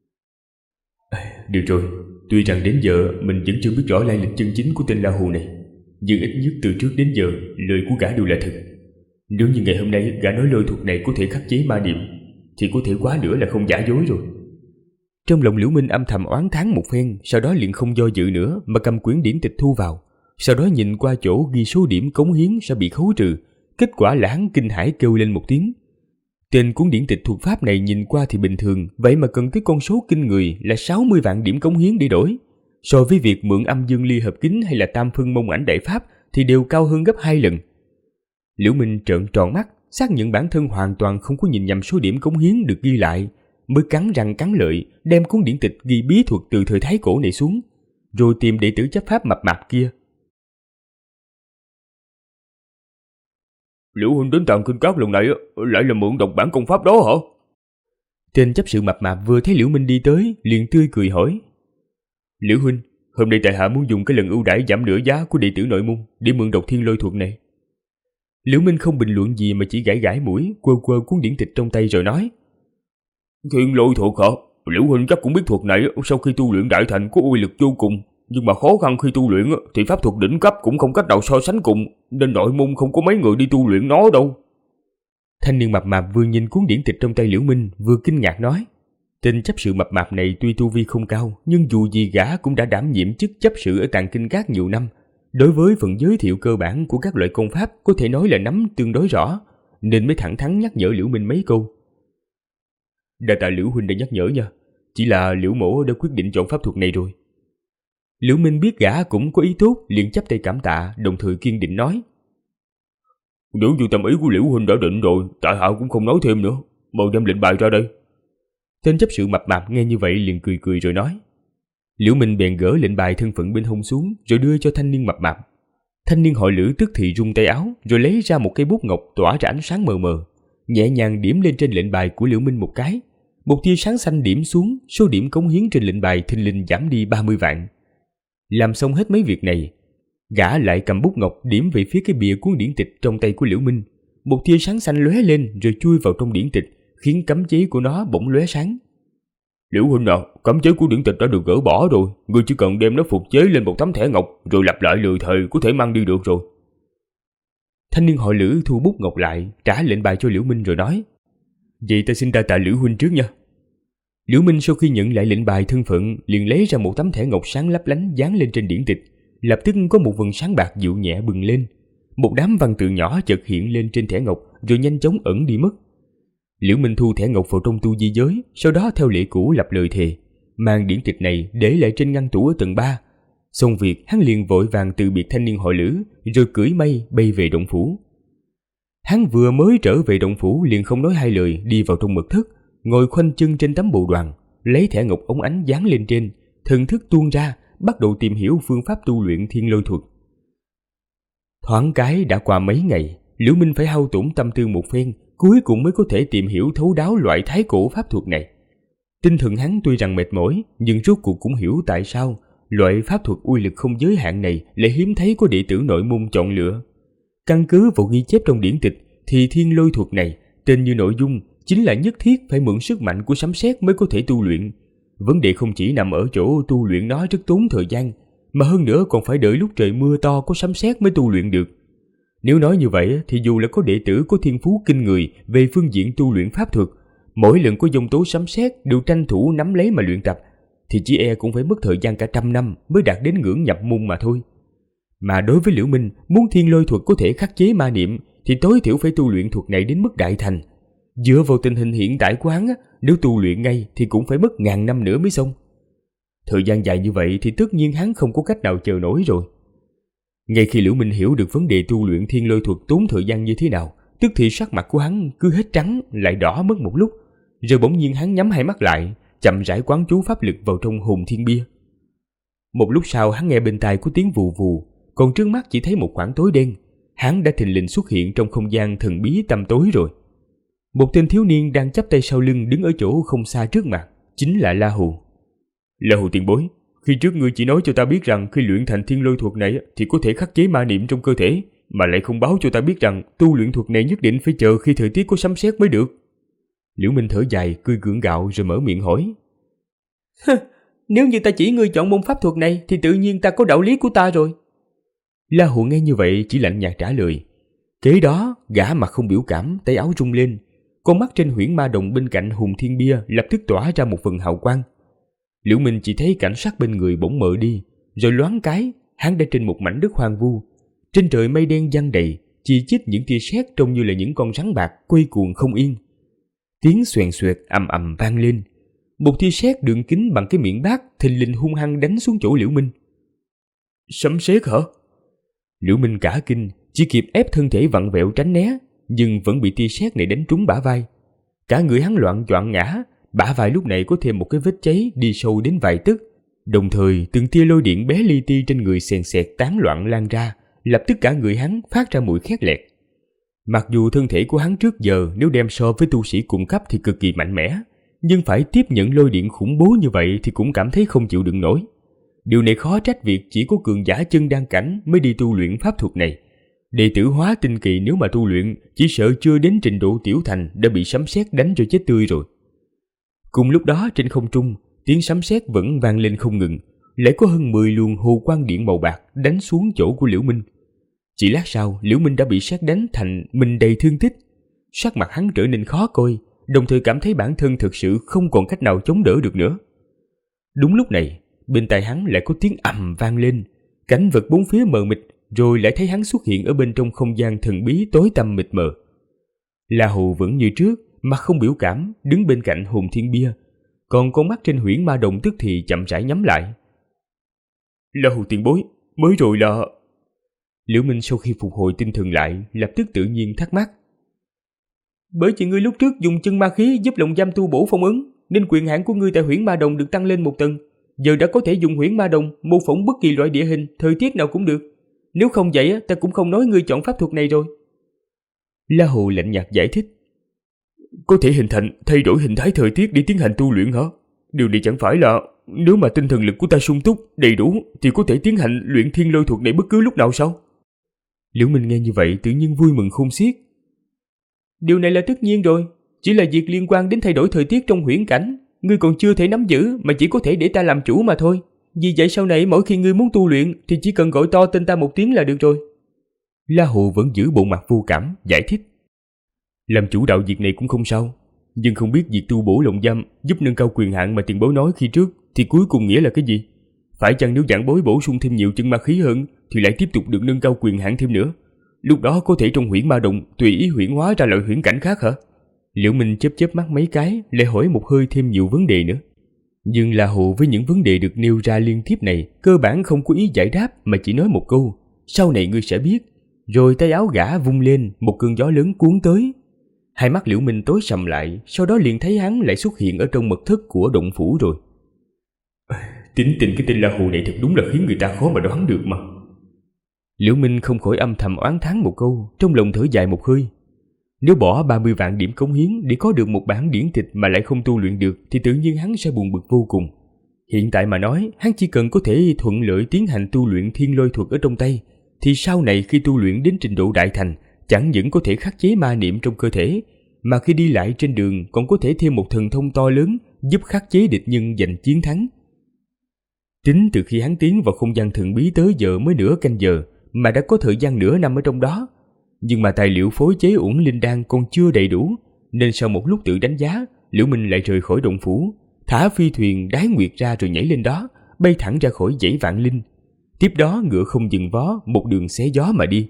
Được rồi, tuy rằng đến giờ mình vẫn chưa biết rõ lai lịch chân chính của tên La Hù này, nhưng ít nhất từ trước đến giờ lời của gã đều là thật. Nếu như ngày hôm nay gã nói lôi thuật này có thể khắc chế ma niệm, thì có thể quá nữa là không giả dối rồi. Trong lòng Liễu Minh âm thầm oán thán một phen, sau đó liền không do dự nữa mà cầm quyển điển tịch thu vào, sau đó nhìn qua chỗ ghi số điểm cống hiến sẽ bị khấu trừ. Kết quả là hắn kinh hãi kêu lên một tiếng. Tên cuốn điển tịch thuật pháp này nhìn qua thì bình thường, vậy mà cần tới con số kinh người là 60 vạn điểm cống hiến để đổi. So với việc mượn âm dương ly hợp kính hay là tam phân mông ảnh đại pháp thì đều cao hơn gấp 2 lần. Liễu Minh trợn tròn mắt, xác nhận bản thân hoàn toàn không có nhìn nhầm số điểm cống hiến được ghi lại, mới cắn răng cắn lợi đem cuốn điển tịch ghi bí thuật từ thời Thái Cổ này xuống, rồi tìm đệ tử chấp pháp mập mạp kia. Liễu huynh đến Tàng Kinh Các lần này lại là mượn đọc bản công pháp đó hả? Tên chấp sự mập mạp vừa thấy Liễu Minh đi tới liền tươi cười hỏi. Liễu huynh, hôm nay tại hạ muốn dùng cái lần ưu đãi giảm nửa giá của đệ tử nội môn để mượn đọc thiên lôi thuật này. Liễu Minh không bình luận gì mà chỉ gãi gãi mũi, quơ quơ cuốn điển tịch trong tay rồi nói. Thiên lôi thuật hả? Liễu huynh chắc cũng biết thuật này sau khi tu luyện đại thành có uy lực vô cùng, nhưng mà khó khăn khi tu luyện thì pháp thuật đỉnh cấp cũng không cách nào so sánh cùng, nên nội môn không có mấy người đi tu luyện nó đâu. Thanh niên mập mạp vừa nhìn cuốn điển tịch trong tay Liễu Minh vừa kinh ngạc nói. Tên chấp sự mập mạp này tuy tu vi không cao, nhưng dù gì gã cũng đã đảm nhiệm chức chấp sự ở Tàng Kinh Các nhiều năm. Đối với phần giới thiệu cơ bản của các loại công pháp có thể nói là nắm tương đối rõ, nên mới thẳng thắn nhắc nhở Liễu Minh mấy câu. Đa tạ Liễu huynh đã nhắc nhở nha, chỉ là Liễu mỗ đã quyết định chọn pháp thuật này rồi. Liễu Minh biết gã cũng có ý tốt, liền chắp tay cảm tạ, đồng thời kiên định nói. Nếu như tâm ý của Liễu huynh đã định rồi, tại hạ cũng không nói thêm nữa, mời đem lệnh bài ra đây. Tên chấp sự mập mạp nghe như vậy liền cười cười rồi nói. Liễu Minh bèn gỡ lệnh bài thân phận bên hông xuống rồi đưa cho thanh niên mập mạp. Thanh niên họ Lữ tức thì rung tay áo rồi lấy ra một cây bút ngọc tỏa ra ánh sáng mờ mờ, nhẹ nhàng điểm lên trên lệnh bài của Liễu Minh một cái. Một tia sáng xanh điểm xuống, số điểm cống hiến trên lệnh bài thình lình giảm đi 30 vạn. Làm xong hết mấy việc này, gã lại cầm bút ngọc điểm về phía cái bìa cuốn điển tịch trong tay của Liễu Minh. Một tia sáng xanh lóe lên rồi chui vào trong điển tịch, khiến cấm chế của nó bỗng lóe sáng. Liễu huynh nào, cấm chế của điển tịch đã được gỡ bỏ rồi, ngươi chỉ cần đem nó phục chế lên một tấm thẻ ngọc rồi lặp lại lời thề có thể mang đi được rồi. Thanh niên họ Lữ thu bút ngọc lại, trả lệnh bài cho Liễu Minh rồi nói. Vậy ta xin đa tạ Liễu huynh trước nha. Liễu Minh sau khi nhận lại lệnh bài thân phận liền lấy ra một tấm thẻ ngọc sáng lấp lánh dán lên trên điển tịch, lập tức có một vầng sáng bạc dịu nhẹ bừng lên. Một đám văn tự nhỏ chợt hiện lên trên thẻ ngọc rồi nhanh chóng ẩn đi mất. Liễu Minh thu thẻ ngọc vào trong tu di giới, sau đó theo lệ cũ lập lời thề, mang điển tịch này để lại trên ngăn tủ ở tầng 3. Xong việc, hắn liền vội vàng từ biệt thanh niên họ Lữ, rồi cưỡi mây bay về động phủ. Hắn vừa mới trở về động phủ liền không nói hai lời đi vào trong mật thất, ngồi khoanh chân trên tấm bồ đoàn, lấy thẻ ngọc óng ánh dán lên trên, thần thức tuôn ra, bắt đầu tìm hiểu phương pháp tu luyện thiên lôi thuật. Thoáng cái đã qua mấy ngày, Liễu Minh phải hao tổn tâm tư một phen, cuối cùng mới có thể tìm hiểu thấu đáo loại thái cổ pháp thuật này. Tinh thần hắn tuy rằng mệt mỏi, nhưng rốt cuộc cũng hiểu tại sao loại pháp thuật uy lực không giới hạn này lại hiếm thấy có đệ tử nội môn chọn lựa. Căn cứ vào ghi chép trong điển tịch thì thiên lôi thuật này, tên như nội dung, chính là nhất thiết phải mượn sức mạnh của sấm sét mới có thể tu luyện. Vấn đề không chỉ nằm ở chỗ tu luyện nó rất tốn thời gian, mà hơn nữa còn phải đợi lúc trời mưa to có sấm sét mới tu luyện được. Nếu nói như vậy thì dù là có đệ tử có thiên phú kinh người về phương diện tu luyện pháp thuật, mỗi lần có dông tố sấm sét đều tranh thủ nắm lấy mà luyện tập, thì chỉ e cũng phải mất thời gian cả trăm năm mới đạt đến ngưỡng nhập môn mà thôi. Mà đối với Liễu Minh, muốn thiên lôi thuật có thể khắc chế ma niệm thì tối thiểu phải tu luyện thuật này đến mức đại thành. Dựa vào tình hình hiện tại của hắn, nếu tu luyện ngay thì cũng phải mất ngàn năm nữa mới xong. Thời gian dài như vậy thì tất nhiên hắn không có cách nào chờ nổi rồi. Ngay khi Liễu Minh hiểu được vấn đề tu luyện thiên lôi thuật tốn thời gian như thế nào, tức thì sắc mặt của hắn cứ hết trắng lại đỏ mất một lúc, rồi bỗng nhiên hắn nhắm hai mắt lại, chậm rãi quán chú pháp lực vào trong hồn thiên bia. Một lúc sau hắn nghe bên tai có tiếng vù vù, còn trước mắt chỉ thấy một khoảng tối đen. Hắn đã thình lình xuất hiện trong không gian thần bí tăm tối rồi. Một tên thiếu niên đang chắp tay sau lưng đứng ở chỗ không xa trước mặt, chính là La Hù. La Hù tiền bối, khi trước ngươi chỉ nói cho ta biết rằng khi luyện thành thiên lôi thuật này thì có thể khắc chế ma niệm trong cơ thể, mà lại không báo cho ta biết rằng tu luyện thuật này nhất định phải chờ khi thời tiết có sấm sét mới được. Liễu Minh thở dài, cười gượng gạo rồi mở miệng hỏi. Nếu như ta chỉ ngươi chọn môn pháp thuật này thì tự nhiên ta có đạo lý của ta rồi. La Hù nghe như vậy chỉ lạnh nhạt trả lời. Kế đó, gã mặt không biểu cảm, tay áo rung lên, con mắt trên huyễn ma đồng bên cạnh hùng thiên bia lập tức tỏa ra một phần hào quang. Liễu Minh chỉ thấy cảnh sắc bên người bỗng mờ đi, rồi loáng cái, hắn đã trên một mảnh đất hoang vu. Trên trời mây đen giăng đầy, chi chít những tia sét trông như là những con rắn bạc quay cuồng không yên. Tiếng xoèn xoẹt ầm ầm vang lên. Một tia sét đường kính bằng cái miệng bát thình lình hung hăng đánh xuống chỗ Liễu Minh. Sấm sét hả? Liễu Minh cả kinh, chỉ kịp ép thân thể vặn vẹo tránh né, nhưng vẫn bị tia sét này đánh trúng bả vai. Cả người hắn loạng choạng ngã, bả vai lúc này có thêm một cái vết cháy đi sâu đến vài tấc. Đồng thời từng tia lôi điện bé li ti trên người xèn xẹt tán loạn lan ra, lập tức cả người hắn phát ra mùi khét lẹt. Mặc dù thân thể của hắn trước giờ nếu đem so với tu sĩ cùng cấp thì cực kỳ mạnh mẽ, nhưng phải tiếp nhận lôi điện khủng bố như vậy thì cũng cảm thấy không chịu đựng nổi. Điều này khó trách việc chỉ có cường giả chân đan cảnh mới đi tu luyện pháp thuật này. Đệ tử Hóa Tinh Kỳ nếu mà tu luyện, chỉ sợ chưa đến trình độ tiểu thành đã bị sấm sét đánh cho chết tươi rồi. Cùng lúc đó trên không trung, tiếng sấm sét vẫn vang lên không ngừng, lại có hơn 10 luồng hồ quang điện màu bạc đánh xuống chỗ của Liễu Minh. Chỉ lát sau, Liễu Minh đã bị sét đánh thành mình đầy thương tích. Sắc mặt hắn trở nên khó coi, đồng thời cảm thấy bản thân thực sự không còn cách nào chống đỡ được nữa. Đúng lúc này, bên tai hắn lại có tiếng ầm vang lên, cảnh vật bốn phía mờ mịt, rồi lại thấy hắn xuất hiện ở bên trong không gian thần bí tối tăm mịt mờ. La Hầu vẫn như trước, mặt không biểu cảm, đứng bên cạnh Hồn Thiên Bia, còn con mắt trên Huyễn Ma Đồng tức thì chậm rãi nhắm lại. La Hầu tiền bối, mới rồi là... Liễu Minh sau khi phục hồi tinh thần lại, lập tức tự nhiên thắc mắc. Bởi vì ngươi lúc trước dùng chân ma khí giúp lồng giam tu bổ phong ấn, nên quyền hạn của ngươi tại Huyễn Ma Đồng được tăng lên một tầng. Giờ đã có thể dùng Huyễn Ma Đồng mô phỏng bất kỳ loại địa hình, thời tiết nào cũng được. Nếu không vậy, ta cũng không nói ngươi chọn pháp thuật này rồi. La Hồ lạnh nhạt giải thích. Có thể hình thành, thay đổi hình thái thời tiết để tiến hành tu luyện hả? Điều này chẳng phải là nếu mà tinh thần lực của ta sung túc, đầy đủ thì có thể tiến hành luyện thiên lôi thuật này bất cứ lúc nào sao? Liễu Minh nghe như vậy tự nhiên vui mừng khôn xiết. Điều này là tất nhiên rồi, chỉ là việc liên quan đến thay đổi thời tiết trong huyễn cảnh, ngươi còn chưa thể nắm giữ mà chỉ có thể để ta làm chủ mà thôi. Vì vậy sau này mỗi khi ngươi muốn tu luyện thì chỉ cần gọi to tên ta một tiếng là được rồi. La Hồ vẫn giữ bộ mặt vô cảm, giải thích. Làm chủ đạo việc này cũng không sao, nhưng không biết việc tu bổ lồng giam giúp nâng cao quyền hạn mà tiền bối nói khi trước thì cuối cùng nghĩa là cái gì? Phải chăng nếu giảng bối bổ sung thêm nhiều chân ma khí hơn thì lại tiếp tục được nâng cao quyền hạn thêm nữa? Lúc đó có thể trong Huyễn Ma Động tùy ý huyễn hóa ra loại huyễn cảnh khác hả? Liễu Minh chớp mắt mấy cái, lại hỏi một hơi thêm nhiều vấn đề nữa. Nhưng La Hồ với những vấn đề được nêu ra liên tiếp này cơ bản không có ý giải đáp mà chỉ nói một câu: sau này ngươi sẽ biết. Rồi tay áo gã vung lên, một cơn gió lớn cuốn tới. Hai mắt Liễu Minh tối sầm lại, sau đó liền thấy hắn lại xuất hiện ở trong mật thất của động phủ rồi. Tính tình cái tên La Hồ này thật đúng là khiến người ta khó mà đoán được mà. Liễu Minh không khỏi âm thầm oán thán một câu, trong lòng thở dài một hơi. Nếu bỏ 30 vạn điểm cống hiến để có được một bản điển tịch mà lại không tu luyện được thì tự nhiên hắn sẽ buồn bực vô cùng. Hiện tại mà nói, hắn chỉ cần có thể thuận lợi tiến hành tu luyện thiên lôi thuật ở trong tay, thì sau này khi tu luyện đến trình độ đại thành, chẳng những có thể khắc chế ma niệm trong cơ thể, mà khi đi lại trên đường còn có thể thêm một thần thông to lớn giúp khắc chế địch nhân giành chiến thắng. Tính từ khi hắn tiến vào không gian thần bí tới giờ mới nửa canh giờ, mà đã có thời gian nửa năm ở trong đó. Nhưng mà tài liệu phối chế Uẩn Linh Đan còn chưa đầy đủ, nên sau một lúc tự đánh giá, Liễu Minh lại rời khỏi động phủ, thả phi thuyền đái nguyệt ra rồi nhảy lên đó, bay thẳng ra khỏi dãy Vạn Linh. Tiếp đó ngựa không dừng vó, một đường xé gió mà đi.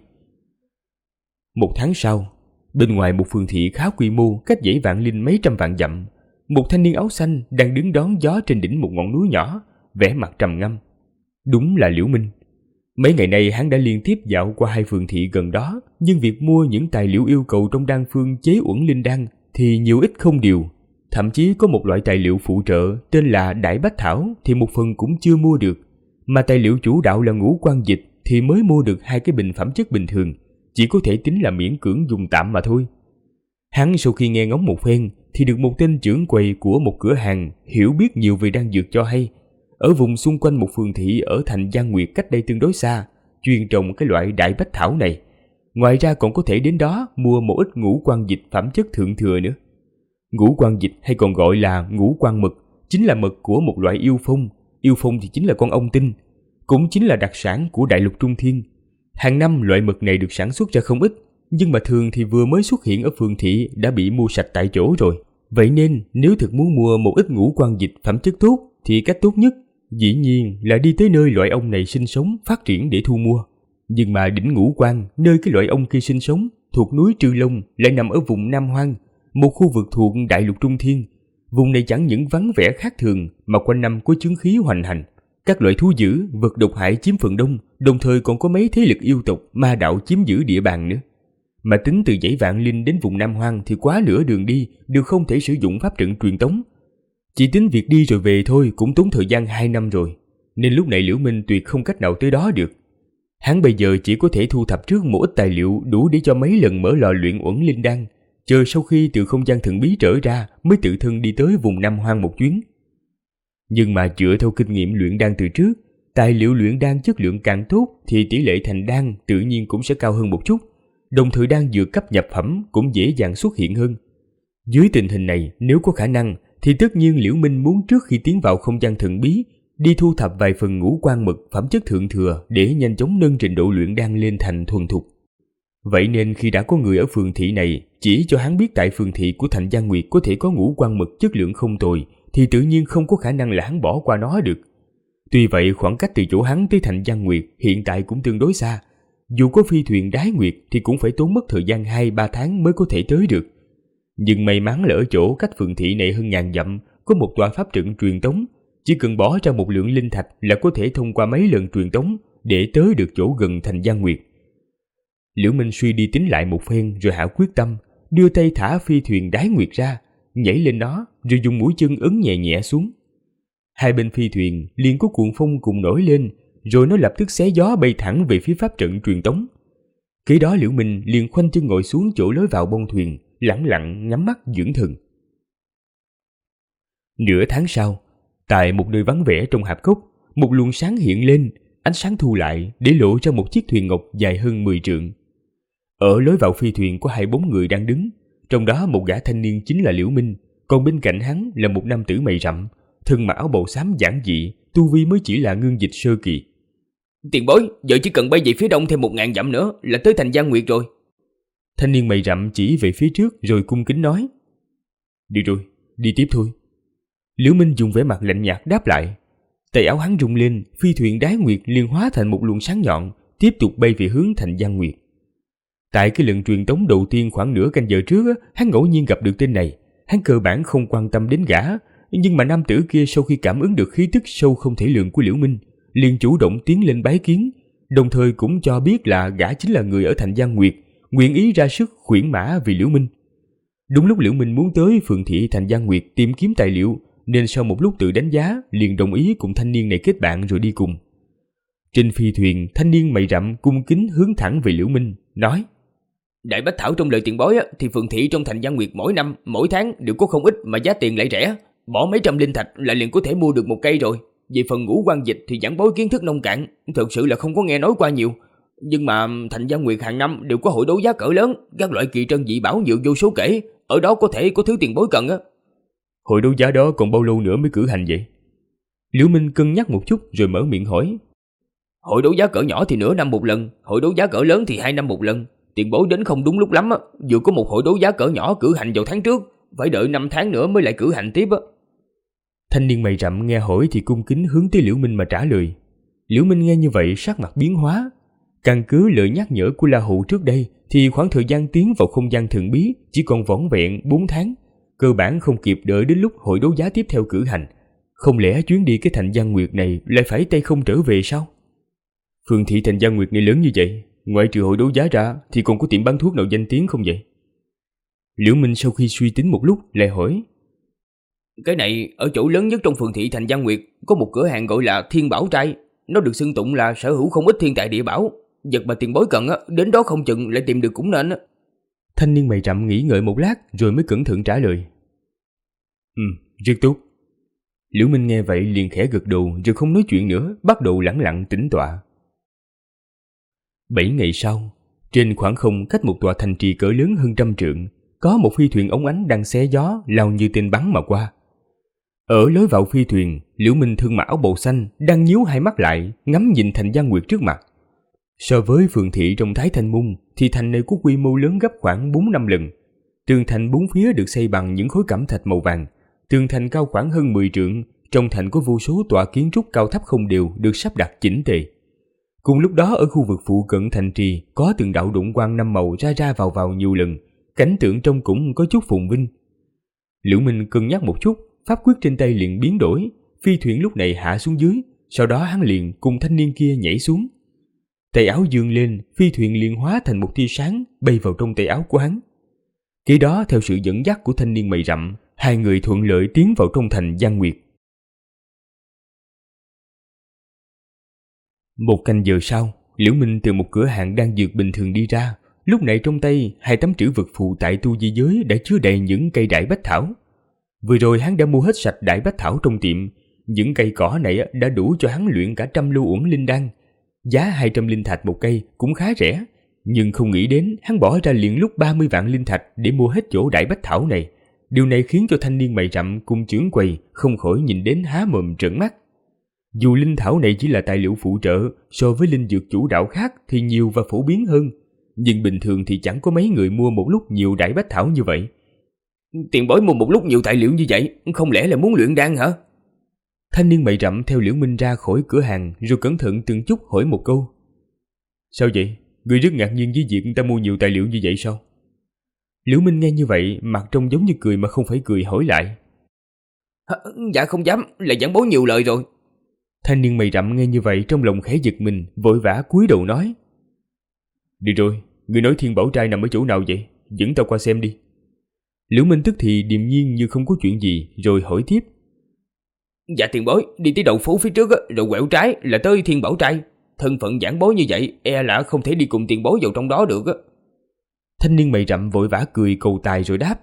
Một tháng sau, bên ngoài một phường thị khá quy mô cách dãy Vạn Linh mấy trăm vạn dặm, một thanh niên áo xanh đang đứng đón gió trên đỉnh một ngọn núi nhỏ, vẻ mặt trầm ngâm. Đúng là Liễu Minh. Mấy ngày nay hắn đã liên tiếp dạo qua hai phường thị gần đó, nhưng việc mua những tài liệu yêu cầu trong đan phương chế Uẩn Linh Đan thì nhiều ít không đều. Thậm chí có một loại tài liệu phụ trợ tên là Đại Bách Thảo thì một phần cũng chưa mua được, mà tài liệu chủ đạo là Ngũ Quan Dịch thì mới mua được 2 cái bình phẩm chất bình thường, chỉ có thể tính là miễn cưỡng dùng tạm mà thôi. Hắn sau khi nghe ngóng một phen thì được một tên trưởng quầy của một cửa hàng hiểu biết nhiều về đan dược cho hay, ở vùng xung quanh một phường thị ở thành Giang Nguyệt cách đây tương đối xa, chuyên trồng cái loại Đại Bách Thảo này. Ngoài ra còn có thể đến đó mua một ít Ngũ Quan Dịch phẩm chất thượng thừa nữa. Ngũ Quan Dịch hay còn gọi là Ngũ Quan Mật chính là mật của một loại yêu phong. Yêu phong thì chính là con ong tinh, cũng chính là đặc sản của đại lục Trung Thiên. Hàng năm loại mật này được sản xuất ra không ít, nhưng mà thường thì vừa mới xuất hiện ở phường thị đã bị mua sạch tại chỗ rồi. Vậy nên nếu thực muốn mua một ít Ngũ Quan Dịch phẩm chất tốt thì cách tốt nhất dĩ nhiên là đi tới nơi loại ong này sinh sống phát triển để thu mua. Nhưng mà đỉnh Ngũ Quan, nơi cái loại ong kia sinh sống, thuộc núi Trư Long, lại nằm ở vùng Nam Hoang, một khu vực thuộc đại lục Trung Thiên. Vùng này chẳng những vắng vẻ khác thường mà quanh năm có chứng khí hoành hành. Các loại thú dữ, vật độc hại chiếm phần đông, đồng thời còn có mấy thế lực yêu tộc, ma đạo chiếm giữ địa bàn nữa. Mà tính từ dãy Vạn Linh đến vùng Nam Hoang thì quá nửa đường đi đều không thể sử dụng pháp trận truyền tống. Chỉ tính việc đi rồi về thôi cũng tốn thời gian 2 năm rồi, nên lúc này Liễu Minh tuyệt không cách nào tới đó được. Hắn bây giờ chỉ có thể thu thập trước một ít tài liệu đủ để cho mấy lần mở lò luyện uẩn linh đan, chờ sau khi từ không gian thần bí trở ra mới tự thân đi tới vùng Nam Hoang một chuyến. Nhưng mà dựa theo kinh nghiệm luyện đan từ trước, tài liệu luyện đan chất lượng càng tốt thì tỷ lệ thành đan tự nhiên cũng sẽ cao hơn một chút, đồng thời đan dược cấp nhập phẩm cũng dễ dàng xuất hiện hơn. Dưới tình hình này, nếu có khả năng thì tất nhiên Liễu Minh muốn trước khi tiến vào không gian thần bí đi thu thập vài phần ngũ quan mực phẩm chất thượng thừa để nhanh chóng nâng trình độ luyện đan lên thành thuần thục. Vậy nên khi đã có người ở phường thị này chỉ cho hắn biết tại phường thị của Thành Giang Nguyệt có thể có ngũ quan mực chất lượng không tồi, thì tự nhiên không có khả năng là hắn bỏ qua nó được. Tuy vậy khoảng cách từ chỗ hắn tới Thành Giang Nguyệt hiện tại cũng tương đối xa. Dù có phi thuyền đái nguyệt thì cũng phải tốn mất thời gian 2-3 tháng mới có thể tới được. Nhưng may mắn là ở chỗ cách phường thị này hơn ngàn dặm có một tòa pháp trận truyền tống, chỉ cần bỏ ra một lượng linh thạch là có thể thông qua mấy lần truyền tống để tới được chỗ gần Thành Giang Nguyệt. Liễu Minh suy đi tính lại một phen rồi hạ quyết tâm, đưa tay thả phi thuyền đái nguyệt ra, nhảy lên nó rồi dùng mũi chân ấn nhẹ nhẹ xuống. Hai bên phi thuyền liền có cuộn phong cùng nổi lên, rồi nó lập tức xé gió bay thẳng về phía pháp trận truyền tống. Kế đó Liễu Minh liền khoanh chân ngồi xuống chỗ lối vào bông thuyền, lẳng lặng nhắm mắt dưỡng thần. Nửa tháng sau, tại một nơi vắng vẻ trong hạp cốc, một luồng sáng hiện lên, ánh sáng thu lại để lộ ra một chiếc thuyền ngọc dài hơn 10 trượng. Ở lối vào phi thuyền có 2 bóng người đang đứng, trong đó một gã thanh niên chính là Liễu Minh, còn bên cạnh hắn là một nam tử mày rậm, thân mặc áo bào xám giản dị, tu vi mới chỉ là ngưng dịch sơ kỳ. Tiền bối, giờ chỉ cần bay về phía đông thêm 1000 dặm nữa là tới Thành Giang Nguyệt rồi. Thanh niên mày rậm chỉ về phía trước rồi cung kính nói. Được rồi, đi tiếp thôi. Liễu Minh dùng vẻ mặt lạnh nhạt đáp lại. Tay áo hắn rung lên, phi thuyền đái nguyệt liền hóa thành một luồng sáng nhọn, tiếp tục bay về hướng Thành Giang Nguyệt. Tại cái lần truyền tống đầu tiên khoảng nửa canh giờ trước, hắn ngẫu nhiên gặp được tên này. Hắn cơ bản không quan tâm đến gã, nhưng mà nam tử kia sau khi cảm ứng được khí tức sâu không thể lường của Liễu Minh, liền chủ động tiến lên bái kiến, đồng thời cũng cho biết là gã chính là người ở Thành Giang Nguyệt, nguyện ý ra sức khuyển mã vì Liễu Minh. Đúng lúc Liễu Minh muốn tới phường thị Thành Giang Nguyệt tìm kiếm tài liệu, nên sau một lúc tự đánh giá liền đồng ý cùng thanh niên này kết bạn rồi đi cùng. Trên phi thuyền, thanh niên mày rậm cung kính hướng thẳng về Liễu Minh, nói: Đại Bách Thảo trong lời tiền bối thì phường thị trong Thành Giang Nguyệt mỗi năm, mỗi tháng đều có không ít mà giá tiền lại rẻ, bỏ mấy trăm linh thạch là liền có thể mua được một cây rồi. Về phần ngũ quan dịch thì giảng bối kiến thức nông cạn, thực sự là không có nghe nói qua nhiều. Nhưng mà Thành Giang Nguyệt hàng năm đều có hội đấu giá cỡ lớn, các loại kỳ trân dị bảo nhiều vô số kể, ở đó có thể có thứ tiền bối cần á. Hội đấu giá đó còn bao lâu nữa mới cử hành vậy? Liễu Minh cân nhắc một chút rồi mở miệng hỏi. Hội đấu giá cỡ nhỏ thì nửa năm một lần, hội đấu giá cỡ lớn thì 2 năm một lần. Tiền bối đến không đúng lúc lắm á, vừa có một hội đấu giá cỡ nhỏ cử hành vào tháng trước, phải đợi 5 tháng nữa mới lại cử hành tiếp á. Thanh niên mày rậm nghe hỏi thì cung kính hướng tới Liễu Minh mà trả lời. Liễu Minh nghe như vậy sắc mặt biến hóa. Căn cứ lời nhắc nhở của La Hụ trước đây thì khoảng thời gian tiến vào không gian thần bí chỉ còn vỏn vẹn 4 tháng, cơ bản không kịp đợi đến lúc hội đấu giá tiếp theo cử hành. Không lẽ chuyến đi cái Thành Giang Nguyệt này lại phải tay không trở về sao? Phường thị Thành Giang Nguyệt này lớn như vậy, ngoại trừ hội đấu giá ra thì còn có tiệm bán thuốc nào danh tiếng không vậy? Liễu Minh sau khi suy tính một lúc lại hỏi. Cái này ở chỗ lớn nhất trong phường thị Thành Giang Nguyệt có một cửa hàng gọi là Thiên Bảo Trai, nó được xưng tụng là sở hữu không ít thiên tài địa bảo, vật mà tiền bối cần á, đến đó không chừng lại tìm được cũng nên á. Thanh niên mày rậm nghĩ ngợi một lát rồi mới cẩn thận trả lời. Rất tốt. Liễu Minh nghe vậy liền khẽ gật đầu rồi không nói chuyện nữa, bắt đầu lẳng lặng tĩnh tọa. 7 ngày sau, trên khoảng không cách một tòa thành trì cỡ lớn hơn 100 trượng, có một phi thuyền ống ánh đang xé gió lao như tên bắn mà qua. Ở lối vào phi thuyền, Liễu Minh thân mặc áo bào xanh đang nhíu hai mắt lại ngắm nhìn Thành Giang Nguyệt trước mặt. So với phường thị trong Thái Thanh Môn thì thành này có quy mô lớn gấp khoảng 4-5 lần. Tường thành bốn phía được xây bằng những khối cẩm thạch màu vàng, tường thành cao khoảng hơn 10 trượng, trong thành có vô số tòa kiến trúc cao thấp không đều được sắp đặt chỉnh tề. Cùng lúc đó ở khu vực phụ cận thành trì có từng đạo đụng quang năm màu ra ra vào nhiều lần, cảnh tượng trông cũng có chút phồn vinh. Liễu Minh cân nhắc một chút, pháp quyết trên tay liền biến đổi, phi thuyền lúc này hạ xuống dưới, sau đó hắn liền cùng thanh niên kia nhảy xuống. Tay áo dương lên, phi thuyền liền hóa thành một tia sáng bay vào trong tay áo của hắn. Kế đó theo sự dẫn dắt của thanh niên mày rậm, hai người thuận lợi tiến vào trong thành Giang Nguyệt. Một canh giờ sau, Liễu Minh từ một cửa hàng đan dược bình thường đi ra. Lúc này trong tay, 2 tấm trữ vật phù tại tu di giới đã chứa đầy những cây đại bách thảo. Vừa rồi hắn đã mua hết sạch đại bách thảo trong tiệm. Những cây cỏ này đã đủ cho hắn luyện cả 100 lưu uẩn linh đan. Giá 200 linh thạch một cây cũng khá rẻ. Nhưng không nghĩ đến hắn bỏ ra liền lúc 30 vạn linh thạch để mua hết chỗ đại bách thảo này. Điều này khiến cho thanh niên mày rậm cùng trưởng quầy không khỏi nhìn đến há mồm trợn mắt. Dù linh thảo này chỉ là tài liệu phụ trợ, so với linh dược chủ đạo khác thì nhiều và phổ biến hơn. Nhưng bình thường thì chẳng có mấy người mua một lúc nhiều đại bách thảo như vậy. Tiền bối mua một lúc nhiều tài liệu như vậy, không lẽ là muốn luyện đan hả? Thanh niên mày rậm theo Liễu Minh ra khỏi cửa hàng rồi cẩn thận từng chút hỏi một câu. Sao vậy? Ngươi rất ngạc nhiên với việc người ta mua nhiều tài liệu như vậy sao? Liễu Minh nghe như vậy, mặt trông giống như cười mà không phải cười, hỏi lại. Dạ không dám, là giảng bối nhiều lời rồi. Thanh niên mày rậm nghe như vậy trong lòng khẽ giật mình, vội vã cúi đầu nói. Được rồi, ngươi nói Thiên Bảo Trai nằm ở chỗ nào vậy? Dẫn tao qua xem đi. Liễu Minh tức thì điềm nhiên như không có chuyện gì, rồi hỏi tiếp. Dạ tiền bối, đi tới đầu phố phía trước rồi quẹo trái là tới Thiên Bảo Trai. Thân phận giảng bối như vậy, e là không thể đi cùng tiền bối vào trong đó được. Thanh niên mày rậm vội vã cười cầu tài rồi đáp.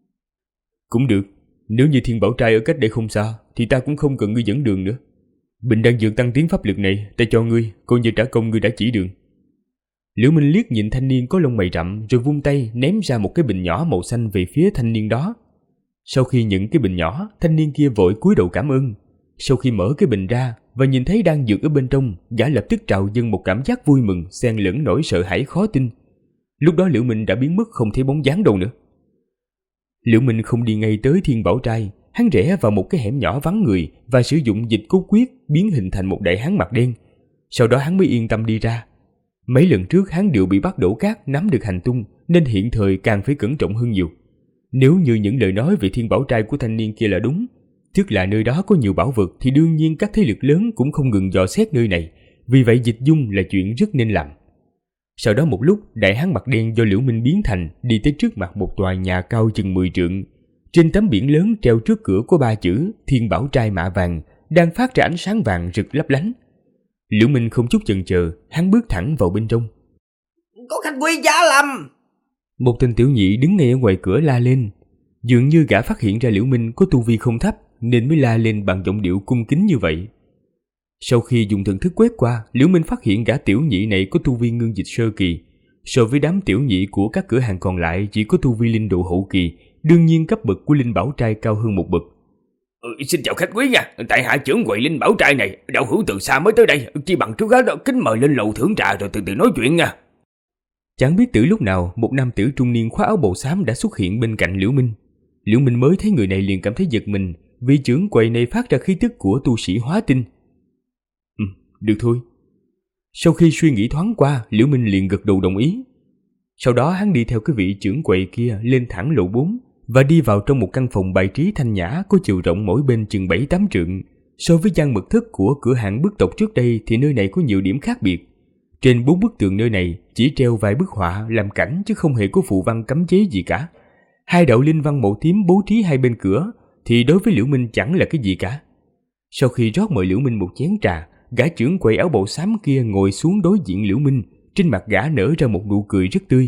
Cũng được, nếu như Thiên Bảo Trai ở cách đây không xa, thì ta cũng không cần ngươi dẫn đường nữa. Bình đan dược tăng tiến pháp lực này, ta cho ngươi, coi như trả công ngươi đã chỉ đường. Liễu Minh liếc nhìn thanh niên có lông mày rậm rồi vung tay ném ra một cái bình nhỏ màu xanh về phía thanh niên đó. Sau khi nhận cái bình nhỏ, thanh niên kia vội cúi đầu cảm ơn. Sau khi mở cái bình ra và nhìn thấy đan dược ở bên trong, gã lập tức trào dâng một cảm giác vui mừng xen lẫn nỗi sợ hãi khó tin. Lúc đó Liễu Minh đã biến mất không thấy bóng dáng đâu nữa. Liễu Minh không đi ngay tới Thiên Bảo Trai, hắn rẽ vào một cái hẻm nhỏ vắng người và sử dụng dịch cốt quyết biến hình thành một đại hán mặt đen. Sau đó hắn mới yên tâm đi ra. Mấy lần trước hắn đều bị bắt đổ cát nắm được hành tung, nên hiện thời càng phải cẩn trọng hơn nhiều. Nếu như những lời nói về Thiên Bảo Trai của thanh niên kia là đúng, tức là nơi đó có nhiều bảo vật, thì đương nhiên các thế lực lớn cũng không ngừng dò xét nơi này. Vì vậy dịch dung là chuyện rất nên làm. Sau đó một lúc, đại hán mặt đen do Liễu Minh biến thành đi tới trước mặt một tòa nhà cao chừng 10 trượng. Trên tấm biển lớn treo trước cửa có 3 chữ Thiên Bảo Trai mạ vàng, đang phát ra ánh sáng vàng rực lấp lánh. Liễu Minh không chút chần chờ, hắn bước thẳng vào bên trong. Có khách quý giá lâm! Một tên tiểu nhị đứng ngay ở ngoài cửa la lên. Dường như gã phát hiện ra Liễu Minh có tu vi không thấp, nên mới la lên bằng giọng điệu cung kính như vậy. Sau khi dùng thần thức quét qua, Liễu Minh phát hiện gã tiểu nhị này có tu vi ngưng dịch sơ kỳ. So với đám tiểu nhị của các cửa hàng còn lại chỉ có tu vi linh độ hậu kỳ, đương nhiên cấp bậc của Linh Bảo Trai cao hơn một bậc. Xin chào khách quý nha, tại hạ trưởng quầy Linh Bảo Trai này, đạo hữu từ xa mới tới đây, chỉ bằng trước hết kính mời lên lầu thưởng trà rồi từ từ nói chuyện nha. Chẳng biết từ lúc nào, một nam tử trung niên khoác áo bào xám đã xuất hiện bên cạnh Liễu Minh. Liễu Minh mới thấy người này liền cảm thấy giật mình, vì trưởng quầy này phát ra khí tức của tu sĩ hóa tinh. Được thôi. Sau khi suy nghĩ thoáng qua, Liễu Minh liền gật đầu đồng ý. Sau đó hắn đi theo cái vị trưởng quầy kia lên thẳng lầu 4 và đi vào trong một căn phòng bài trí thanh nhã có chiều rộng mỗi bên chừng 7-8 trượng. So với gian mật thất của cửa hàng bức tộc trước đây thì nơi này có nhiều điểm khác biệt. Trên 4 bức tường nơi này chỉ treo vài bức họa làm cảnh chứ không hề có phù văn cấm chế gì cả. 2 đạo linh văn màu tím bố trí hai bên cửa thì đối với Liễu Minh chẳng là cái gì cả. Sau khi rót mời Liễu Minh một chén trà, gã trưởng quầy áo bào xám kia ngồi xuống đối diện Liễu Minh, trên mặt gã nở ra một nụ cười rất tươi.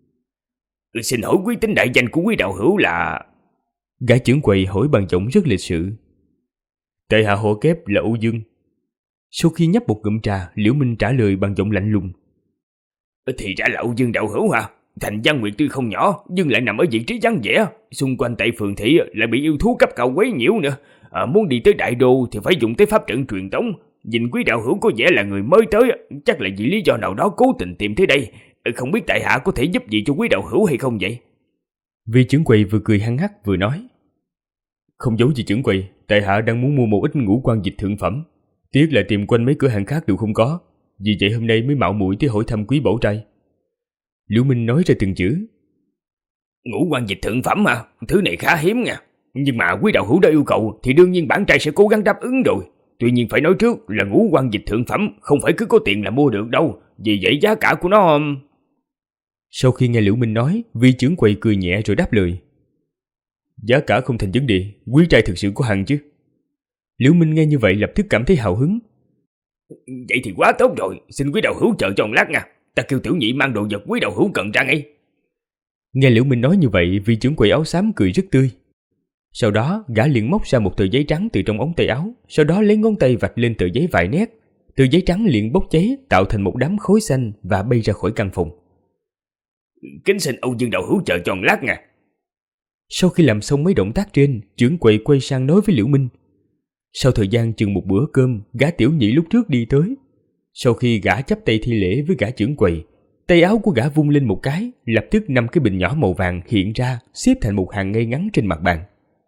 Xin hỏi quý tính đại danh của quý đạo hữu là... Gã trưởng quầy hỏi bằng giọng rất lịch sự. Tại hạ họ Kép là Âu Dương. Sau khi nhấp một ngụm trà, Liễu Minh trả lời bằng giọng lạnh lùng. Thì ra là Âu Dương đạo hữu hả? Thành Giang Nguyệt tuy không nhỏ, nhưng lại nằm ở vị trí vắng vẻ. Xung quanh tại phường thị lại bị yêu thú cấp cao quấy nhiễu nữa. Muốn đi tới đại đô thì phải dùng tới pháp trận truyền tống. Nhìn quý đạo hữu có vẻ là người mới tới, chắc là vì lý do nào đó cố tình tìm tới đây. Không biết tại hạ có thể giúp gì cho quý đạo hữu hay không vậy? Vị trưởng quầy vừa cười hăng hắc vừa nói. Không giấu gì trưởng quầy, tại hạ đang muốn mua một ít ngũ quan dịch thượng phẩm. Tiếc là tìm quanh mấy cửa hàng khác đều không có. Vì vậy hôm nay mới mạo muội tới hỏi thăm quý Bảo Trai. Liễu Minh nói ra từng chữ. Ngũ quan dịch thượng phẩm mà, thứ này khá hiếm nha. Nhưng mà quý đạo hữu đã yêu cầu thì đương nhiên bản trai sẽ cố gắng đáp ứng rồi. Tuy nhiên phải nói trước là ngũ quan dịch thượng phẩm không phải cứ có tiền là mua được đâu. Vì vậy giá cả của nó... Sau khi nghe Liễu Minh nói, vị trưởng quầy cười nhẹ rồi đáp lời. Giá cả không thành vấn đề, quý trai thực sự có hàng chứ. Liễu Minh nghe như vậy lập tức cảm thấy hào hứng. Vậy thì quá tốt rồi, xin quý đạo hữu chờ cho một lát nha. Ta kêu tiểu nhị mang đồ vật quý đạo hữu cần ra ngay. Nghe Liễu Minh nói như vậy, vị trưởng quầy áo xám cười rất tươi. Sau đó, gã liền móc ra một tờ giấy trắng từ trong ống tay áo, sau đó lấy ngón tay vạch lên tờ giấy vài nét. Tờ giấy trắng liền bốc cháy, tạo thành một đám khói xanh và bay ra khỏi căn phòng. Kính xin Âu Dương đạo hữu chờ cho một lát nha. Sau khi làm xong mấy động tác trên, trưởng quầy quay sang nói với Liễu Minh. Sau thời gian chừng một bữa cơm, gã tiểu nhị lúc trước đi tới. Sau khi gã chắp tay thi lễ với gã trưởng quầy, tay áo của gã vung lên một cái, lập tức 5 cái bình nhỏ màu vàng hiện ra, xếp thành một hàng ngay ngắn trên mặt bàn.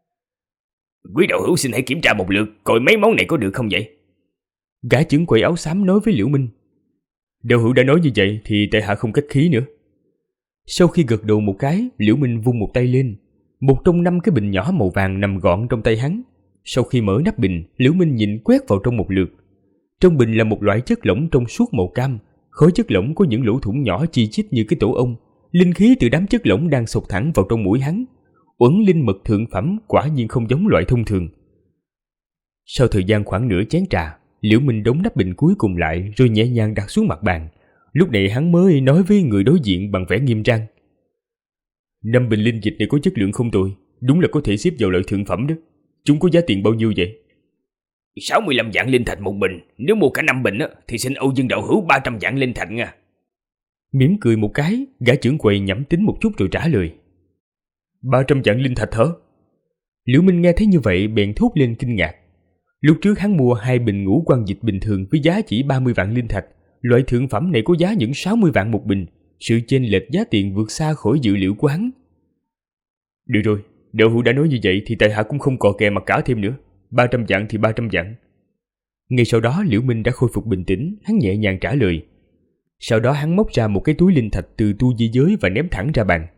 Quý đạo hữu xin hãy kiểm tra một lượt, coi mấy món này có được không vậy? Gã trưởng quầy áo xám nói với Liễu Minh. Đạo hữu đã nói như vậy thì tại hạ không khách khí nữa. Sau khi gật đầu một cái, Liễu Minh vung một tay lên. Một trong 5 cái bình nhỏ màu vàng nằm gọn trong tay hắn. Sau khi mở nắp bình, Liễu Minh nhìn quét vào trong một lượt. Trong bình là một loại chất lỏng trong suốt màu cam. Khối chất lỏng có những lỗ thủng nhỏ chi chít như cái tổ ong. Linh khí từ đám chất lỏng đang xộc thẳng vào trong mũi hắn. Uẩn linh mật thượng phẩm quả nhiên không giống loại thông thường. Sau thời gian khoảng nửa chén trà, Liễu Minh đóng nắp bình cuối cùng lại rồi nhẹ nhàng đặt xuống mặt bàn. Lúc này hắn mới nói với người đối diện bằng vẻ nghiêm trang. 5 bình linh dịch này có chất lượng không tồi, đúng là có thể xếp vào loại thượng phẩm đó. Chúng có giá tiền bao nhiêu vậy? 65 vạn linh thạch một bình. Nếu mua cả 5 bình thì xin Âu Dương đạo hữu 300 vạn linh thạch nha. Mỉm cười một cái, gã trưởng quầy nhẩm tính một chút rồi trả lời. 300 vạn linh thạch hả? Liễu Minh nghe thấy như vậy bèn thốt lên kinh ngạc. Lúc trước hắn mua 2 bình ngũ quan dịch bình thường với giá chỉ 30 vạn linh thạch. Loại thượng phẩm này có giá những 60 vạn một bình. Sự chênh lệch giá tiền vượt xa khỏi dự liệu của hắn. Được rồi, đạo hữu đã nói như vậy thì tại hạ cũng không cò kè mà cả thêm nữa. 300 vạn thì 300 vạn. Ngay sau đó Liễu Minh đã khôi phục bình tĩnh, hắn nhẹ nhàng trả lời. Sau đó hắn móc ra một cái túi linh thạch từ tu di giới và ném thẳng ra bàn.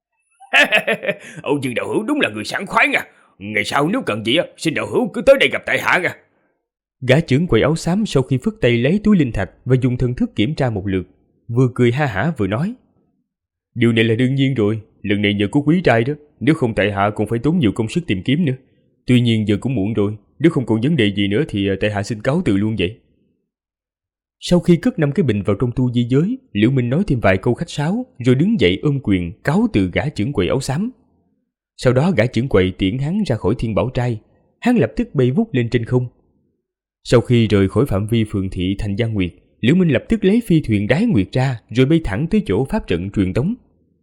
Âu Dương đạo hữu đúng là người sảng khoái nha. Ngày sau nếu cần gì xin đạo hữu cứ tới đây gặp tại hạ nha. Gã trưởng quầy áo xám sau khi phất tay lấy túi linh thạch và dùng thần thức kiểm tra một lượt, vừa cười ha hả vừa nói. Điều này là đương nhiên rồi, lần này nhờ có quý trai đó, nếu không tại hạ cũng phải tốn nhiều công sức tìm kiếm nữa. Tuy nhiên giờ cũng muộn rồi, nếu không còn vấn đề gì nữa thì tại hạ xin cáo từ luôn vậy. Sau khi cất 5 cái bình vào trong tu di giới, Liễu Minh nói thêm vài câu khách sáo rồi đứng dậy ôm quyền cáo từ gã trưởng quầy áo xám. Sau đó gã trưởng quầy tiễn hắn ra khỏi Thiên Bảo Trai, hắn lập tức bay vút lên trên không. Sau khi rời khỏi phạm vi phường thị thành Giang Nguyệt, Liễu Minh lập tức lấy phi thuyền Đái Nguyệt ra rồi bay thẳng tới chỗ pháp trận truyền tống.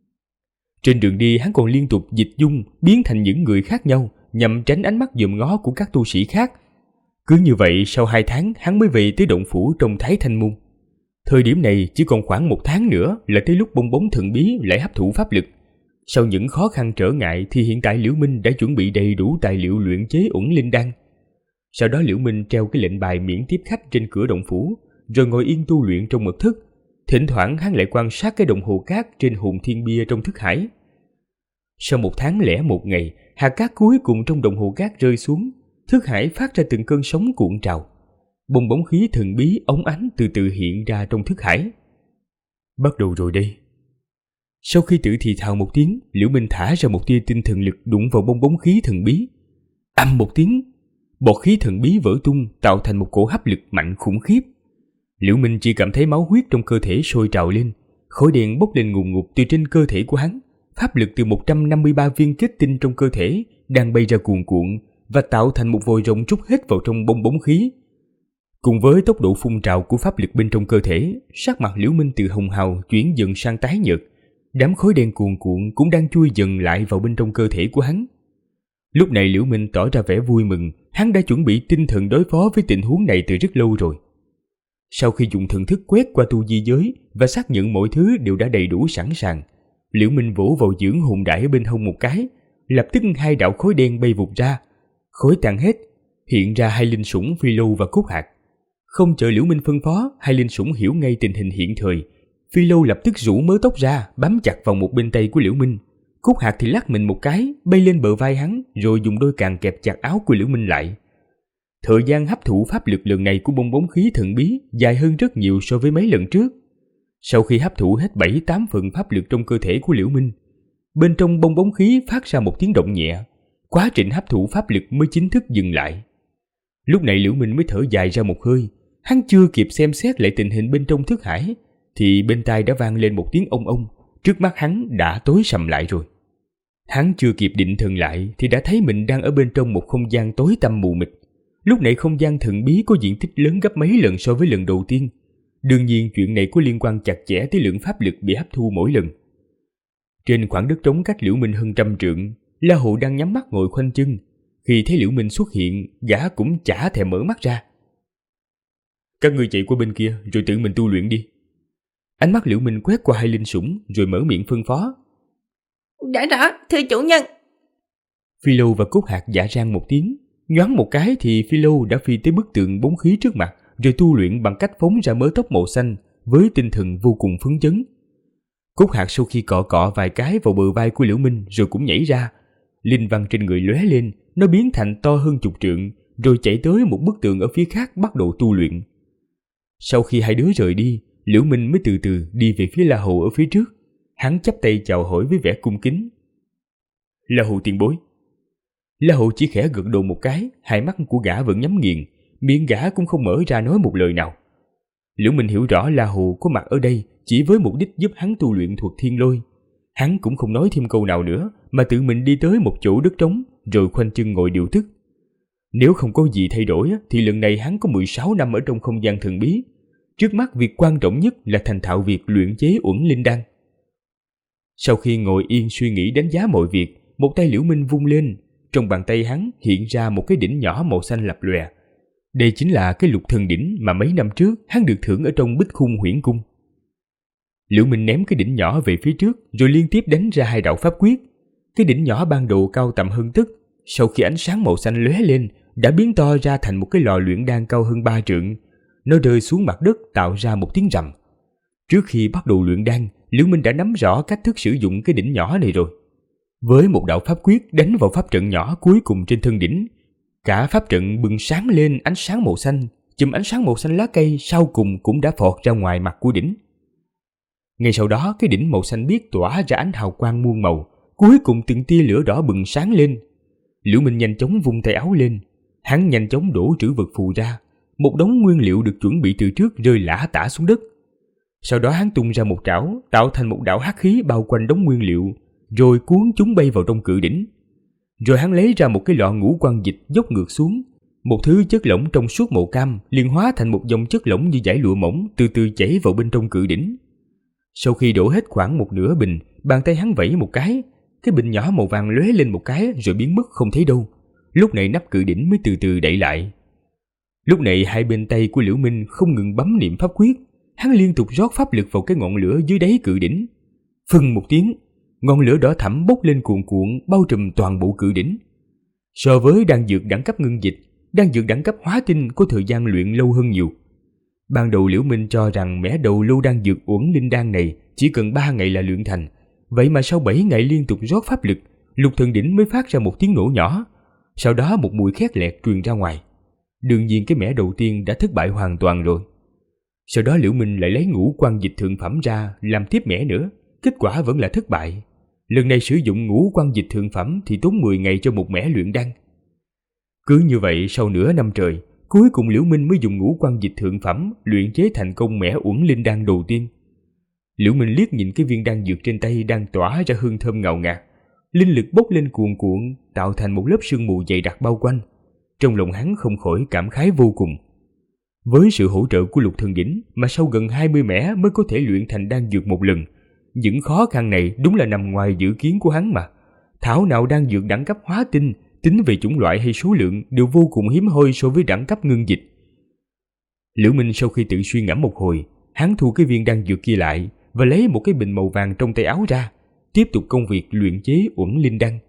Trên đường đi hắn còn liên tục dịch dung biến thành những người khác nhau nhằm tránh ánh mắt dòm ngó của các tu sĩ khác. Cứ như vậy sau 2 tháng hắn mới về tới động phủ trong Thái Thanh Môn. Thời điểm này chỉ còn khoảng 1 tháng nữa là tới lúc bong bóng thần bí lại hấp thụ pháp lực. Sau những khó khăn trở ngại thì hiện tại Liễu Minh đã chuẩn bị đầy đủ tài liệu luyện chế uẩn linh đan. Sau đó Liễu Minh treo cái lệnh bài miễn tiếp khách trên cửa động phủ, rồi ngồi yên tu luyện trong mật thất. Thỉnh thoảng hắn lại quan sát cái đồng hồ cát trên hồn thiên bia trong thức hải. Sau 1 tháng lẻ 1 ngày, hạt cát cuối cùng trong đồng hồ cát rơi xuống, thức hải phát ra từng cơn sóng cuộn trào. Bong bóng khí thần bí óng ánh từ từ hiện ra trong thức hải. Bắt đầu rồi đây. Sau khi tự thì thào một tiếng, Liễu Minh thả ra một tia tinh thần lực đụng vào bong bóng khí thần bí. Ầm một tiếng, bọt khí thần bí vỡ tung tạo thành một cổ hấp lực mạnh khủng khiếp. Liễu Minh chỉ cảm thấy máu huyết trong cơ thể sôi trào lên, khói đen bốc lên ngùn ngụt từ trên cơ thể của hắn. Pháp lực từ 153 viên kết tinh trong cơ thể đang bay ra cuồn cuộn và tạo thành một vòi rồng trút hết vào trong bong bóng khí. Cùng với tốc độ phun trào của pháp lực bên trong cơ thể, sắc mặt Liễu Minh từ hồng hào chuyển dần sang tái nhợt. Đám khói đen cuồn cuộn cũng đang chui dần lại vào bên trong cơ thể của hắn. Lúc này Liễu Minh tỏ ra vẻ vui mừng, hắn đã chuẩn bị tinh thần đối phó với tình huống này từ rất lâu rồi. Sau khi dùng thần thức quét qua tu di giới và xác nhận mọi thứ đều đã đầy đủ sẵn sàng, Liễu Minh vỗ vào dưỡng hồn đải ở bên hông một cái, lập tức 2 đạo khói đen bay vụt ra. Khói tan hết, hiện ra 2 linh sủng Phi Lâu và Cốt Hạt. Không chờ Liễu Minh phân phó, 2 linh sủng hiểu ngay tình hình hiện thời. Phi Lâu lập tức rũ mớ tóc ra, bám chặt vào một bên tay của Liễu Minh. Cúc Hạc thì lắc mình một cái, bay lên bờ vai hắn, rồi dùng đôi càng kẹp chặt áo của Liễu Minh lại. Thời gian hấp thụ pháp lực lần này của bong bóng khí thần bí dài hơn rất nhiều so với mấy lần trước. Sau khi hấp thụ hết 7-8 phần pháp lực trong cơ thể của Liễu Minh, bên trong bong bóng khí phát ra một tiếng động nhẹ, quá trình hấp thụ pháp lực mới chính thức dừng lại. Lúc này Liễu Minh mới thở dài ra một hơi, hắn chưa kịp xem xét lại tình hình bên trong thức hải, thì bên tai đã vang lên một tiếng ông ông, trước mắt hắn đã tối sầm lại rồi. Hắn chưa kịp định thần lại thì đã thấy mình đang ở bên trong một không gian tối tăm mù mịt. Lúc này không gian thần bí có diện tích lớn gấp mấy lần so với lần đầu tiên. Đương nhiên chuyện này có liên quan chặt chẽ tới lượng pháp lực bị hấp thu mỗi lần. Trên khoảng đất trống cách Liễu Minh hơn 100 trượng, La Hầu đang nhắm mắt ngồi khoanh chân. Khi thấy Liễu Minh xuất hiện, gã cũng chả thèm mở mắt ra. Các ngươi chạy qua bên kia rồi tự mình tu luyện đi. Ánh mắt Liễu Minh quét qua hai linh sủng rồi mở miệng phân phó. Đã rõ, thưa chủ nhân. Phi Lâu và Cúc Hạc dạ rang một tiếng, nhoáng một cái thì Phi Lâu đã phi tới bức tượng bóng khí trước mặt, rồi tu luyện bằng cách phóng ra mớ tóc màu xanh với tinh thần vô cùng phấn chấn. Cúc Hạc sau khi cọ cọ vài cái vào bờ vai của Liễu Minh rồi cũng nhảy ra, linh văn trên người lóe lên, nó biến thành to hơn 10 trượng, rồi chạy tới một bức tượng ở phía khác bắt đầu tu luyện. Sau khi hai đứa rời đi, Liễu Minh mới từ từ đi về phía La Hầu ở phía trước. Hắn chắp tay chào hỏi với vẻ cung kính. La Hầu tiền bối. La Hầu chỉ khẽ gật đầu một cái, hai mắt của gã vẫn nhắm nghiền, miệng gã cũng không mở ra nói một lời nào. Liễu Minh hiểu rõ La Hầu có mặt ở đây chỉ với mục đích giúp hắn tu luyện thuật thiên lôi. Hắn cũng không nói thêm câu nào nữa, mà tự mình đi tới một chỗ đất trống, rồi khoanh chân ngồi điều tức. Nếu không có gì thay đổi thì lần này hắn có 16 năm ở trong không gian thần bí. Trước mắt việc quan trọng nhất là thành thạo việc luyện chế uẩn linh đan. Sau khi ngồi yên suy nghĩ đánh giá mọi việc, một tay Liễu Minh vung lên, trong bàn tay hắn hiện ra một cái đỉnh nhỏ màu xanh lập lòe. Đây chính là cái lục thần đỉnh mà mấy năm trước hắn được thưởng ở trong Bích Khung Huyễn Cung. Liễu Minh ném cái đỉnh nhỏ về phía trước, rồi liên tiếp đánh ra 2 đạo pháp quyết. Cái đỉnh nhỏ ban đầu cao tầm hơn tấc, sau khi ánh sáng màu xanh lóe lên, đã biến to ra thành một cái lò luyện đan cao hơn 3 trượng. Nó rơi xuống mặt đất tạo ra một tiếng rầm. Trước khi bắt đầu luyện đan, Liễu Minh đã nắm rõ cách thức sử dụng cái đỉnh nhỏ này rồi. Với một đạo pháp quyết đánh vào pháp trận nhỏ cuối cùng trên thân đỉnh, cả pháp trận bừng sáng lên ánh sáng màu xanh, chùm ánh sáng màu xanh lá cây sau cùng cũng đã phọt ra ngoài mặt của đỉnh. Ngay sau đó, cái đỉnh màu xanh biếc tỏa ra ánh hào quang muôn màu, cuối cùng từng tia lửa đỏ bừng sáng lên. Liễu Minh nhanh chóng vung tay áo lên, hắn nhanh chóng đổ trữ vật phù ra, một đống nguyên liệu được chuẩn bị từ trước rơi lả tả xuống đất. Sau đó hắn tung ra một trảo, tạo thành một đạo hắc khí bao quanh đống nguyên liệu, rồi cuốn chúng bay vào trong cự đỉnh. Rồi hắn lấy ra một cái lọ ngũ quan dịch dốc ngược xuống, một thứ chất lỏng trong suốt màu cam liền hóa thành một dòng chất lỏng như dải lụa mỏng từ từ chảy vào bên trong cự đỉnh. Sau khi đổ hết khoảng một nửa bình, bàn tay hắn vẫy một cái bình nhỏ màu vàng lóe lên một cái rồi biến mất không thấy đâu. Lúc này nắp cự đỉnh mới từ từ đậy lại. Lúc này hai bên tay của Liễu Minh không ngừng bấm niệm pháp quyết, hắn liên tục rót pháp lực vào cái ngọn lửa dưới đáy cự đỉnh. Phừng một tiếng, ngọn lửa đỏ thẫm bốc lên cuồn cuộn bao trùm toàn bộ cự đỉnh. So với đan dược đẳng cấp ngưng dịch, đan dược đẳng cấp hóa tinh có thời gian luyện lâu hơn nhiều. Ban đầu Liễu Minh cho rằng mẻ đầu lô đan dược uẩn linh đan này chỉ cần 3 ngày là luyện thành, vậy mà sau 7 ngày liên tục rót pháp lực, lục thần đỉnh mới phát ra một tiếng nổ nhỏ. Sau đó một mùi khét lẹt truyền ra ngoài. Đương nhiên cái mẻ đầu tiên đã thất bại hoàn toàn rồi. Sau đó Liễu Minh lại lấy ngũ quan dịch thượng phẩm ra làm tiếp mẻ nữa, kết quả vẫn là thất bại. Lần này sử dụng ngũ quan dịch thượng phẩm thì tốn 10 ngày cho một mẻ luyện đan. Cứ như vậy sau nửa năm trời, cuối cùng Liễu Minh mới dùng ngũ quan dịch thượng phẩm luyện chế thành công mẻ uẩn linh đan đầu tiên. Liễu Minh liếc nhìn cái viên đan dược trên tay đang tỏa ra hương thơm ngào ngạt, linh lực bốc lên cuồn cuộn tạo thành một lớp sương mù dày đặc bao quanh. Trong lòng hắn không khỏi cảm khái vô cùng. Với sự hỗ trợ của lục thần đỉnh mà sau gần 20 mẻ mới có thể luyện thành đan dược một lần, những khó khăn này đúng là nằm ngoài dự kiến của hắn mà. Thảo nào đan dược đẳng cấp hóa tinh, tính về chủng loại hay số lượng đều vô cùng hiếm hoi so với đẳng cấp ngưng dịch. Liễu Minh sau khi tự suy ngẫm một hồi, hắn thu cái viên đan dược kia lại và lấy một cái bình màu vàng trong tay áo ra, tiếp tục công việc luyện chế uẩn linh đan.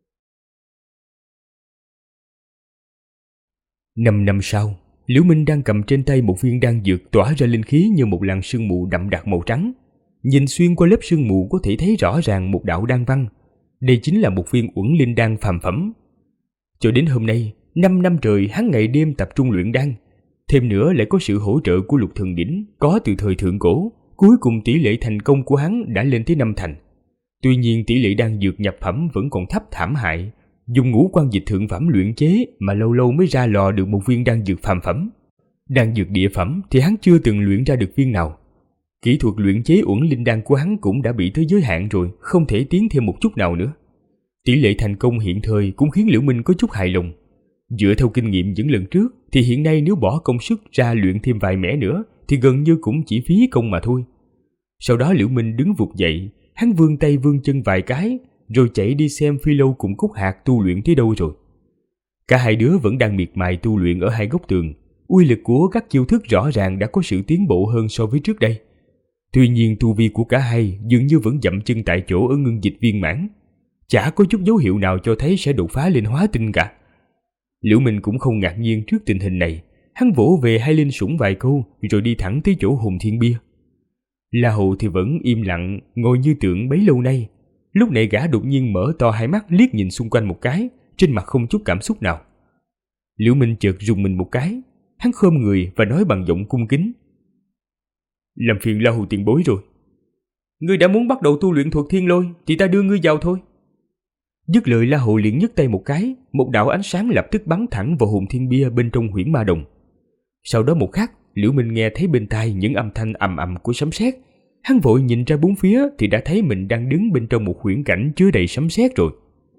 5 năm sau, Liễu Minh đang cầm trên tay một viên đan dược tỏa ra linh khí như một làn sương mù đậm đặc màu trắng. Nhìn xuyên qua lớp sương mù có thể thấy rõ ràng một đạo đan văn. Đây chính là một viên uẩn linh đan phàm phẩm. Cho đến hôm nay, 5 năm trời hắn ngày đêm tập trung luyện đan. Thêm nữa lại có sự hỗ trợ của Lục Thần Đỉnh có từ thời thượng cổ. Cuối cùng tỷ lệ thành công của hắn đã lên tới 5 thành. Tuy nhiên tỷ lệ đan dược nhập phẩm vẫn còn thấp thảm hại. Dùng ngũ quan dịch thượng phẩm luyện chế mà lâu lâu mới ra lò được một viên đan dược phàm phẩm. Đan dược địa phẩm thì hắn chưa từng luyện ra được viên nào. Kỹ thuật luyện chế uẩn linh đan của hắn cũng đã bị tới giới hạn rồi, không thể tiến thêm một chút nào nữa. Tỷ lệ thành công hiện thời cũng khiến Liễu Minh có chút hài lòng. Dựa theo kinh nghiệm những lần trước thì hiện nay nếu bỏ công sức ra luyện thêm vài mẻ nữa thì gần như cũng chỉ phí công mà thôi. Sau đó Liễu Minh đứng vụt dậy, hắn vươn tay vươn chân vài cái, rồi chạy đi xem Phi Lâu cùng Cúc Hạc tu luyện tới đâu rồi. Cả hai đứa vẫn đang miệt mài tu luyện ở hai góc tường. Uy lực của các chiêu thức rõ ràng đã có sự tiến bộ hơn so với trước đây. Tuy nhiên tu vi của cả hai dường như vẫn dậm chân tại chỗ ở ngưng dịch viên mãn. Chả có chút dấu hiệu nào cho thấy sẽ đột phá lên hóa tinh cả. Liễu Minh cũng không ngạc nhiên trước tình hình này. Hắn vỗ về hai linh sủng vài câu rồi đi thẳng tới chỗ Hùng Thiên Bia. La Hầu thì vẫn im lặng ngồi như tượng bấy lâu nay. Lúc này gã đột nhiên mở to hai mắt liếc nhìn xung quanh một cái, trên mặt không chút cảm xúc nào. Liễu Minh chợt rùng mình một cái, hắn khom người và nói bằng giọng cung kính: "Làm phiền La Hầu tiền bối rồi. Ngươi đã muốn bắt đầu tu luyện thuật thiên lôi thì ta đưa ngươi vào thôi." Dứt lời, La Hầu liền nhấc tay một cái, một đạo ánh sáng lập tức bắn thẳng vào Hùng Thiên Bia bên trong huyễn ma đồng. Sau đó một khắc, Liễu Minh nghe thấy bên tai những âm thanh ầm ầm của sấm sét. Hắn vội nhìn ra bốn phía thì đã thấy mình đang đứng bên trong một huyễn cảnh chứa đầy sấm sét rồi.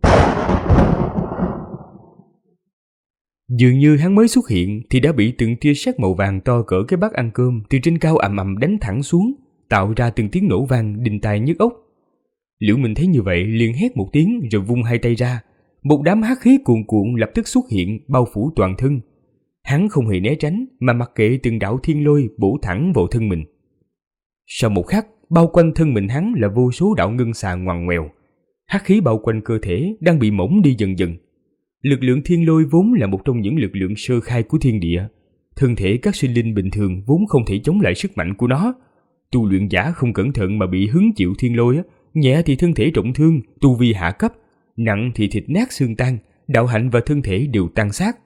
Dường như hắn mới xuất hiện thì đã bị từng tia sét màu vàng to cỡ cái bát ăn cơm từ trên cao ầm ầm đánh thẳng xuống, tạo ra từng tiếng nổ vang đinh tai nhức óc. Liễu Minh thấy như vậy liền hét một tiếng rồi vung hai tay ra, một đám hắc khí cuồn cuộn lập tức xuất hiện bao phủ toàn thân. Hắn không hề né tránh mà mặc kệ từng đạo thiên lôi bổ thẳng vào thân mình. Sau một khắc, bao quanh thân mình hắn là vô số đạo ngân xà ngoằn ngoèo. Hắc khí bao quanh cơ thể đang bị mỏng đi dần dần. Lực lượng thiên lôi vốn là một trong những lực lượng sơ khai của thiên địa. Thân thể các sinh linh bình thường vốn không thể chống lại sức mạnh của nó. Tu luyện giả không cẩn thận mà bị hứng chịu thiên lôi, nhẹ thì thân thể trọng thương, tu vi hạ cấp, nặng thì thịt nát xương tan, đạo hạnh và thân thể đều tan xác.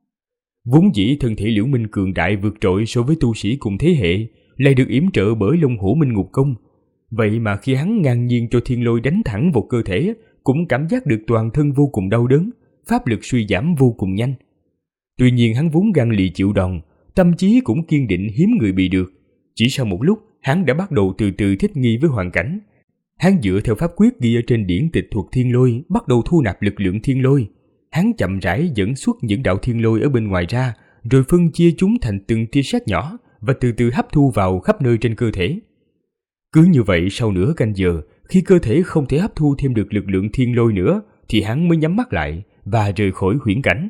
Vốn dĩ thân thể Liễu Minh cường đại vượt trội so với tu sĩ cùng thế hệ, lại được yểm trợ bởi Long Hổ Minh Ngục Công. Vậy mà khi hắn ngang nhiên cho thiên lôi đánh thẳng vào cơ thể, cũng cảm giác được toàn thân vô cùng đau đớn, pháp lực suy giảm vô cùng nhanh. Tuy nhiên hắn vốn gan lì chịu đòn, tâm trí cũng kiên định hiếm người bị được. Chỉ sau một lúc, hắn đã bắt đầu từ từ thích nghi với hoàn cảnh. Hắn dựa theo pháp quyết ghi ở trên điển tịch thuật thiên lôi, bắt đầu thu nạp lực lượng thiên lôi. Hắn chậm rãi dẫn xuất những đạo thiên lôi ở bên ngoài ra, rồi phân chia chúng thành từng tia sét nhỏ và từ từ hấp thu vào khắp nơi trên cơ thể. Cứ như vậy sau nửa canh giờ, khi cơ thể không thể hấp thu thêm được lực lượng thiên lôi nữa, thì hắn mới nhắm mắt lại và rời khỏi huyễn cảnh.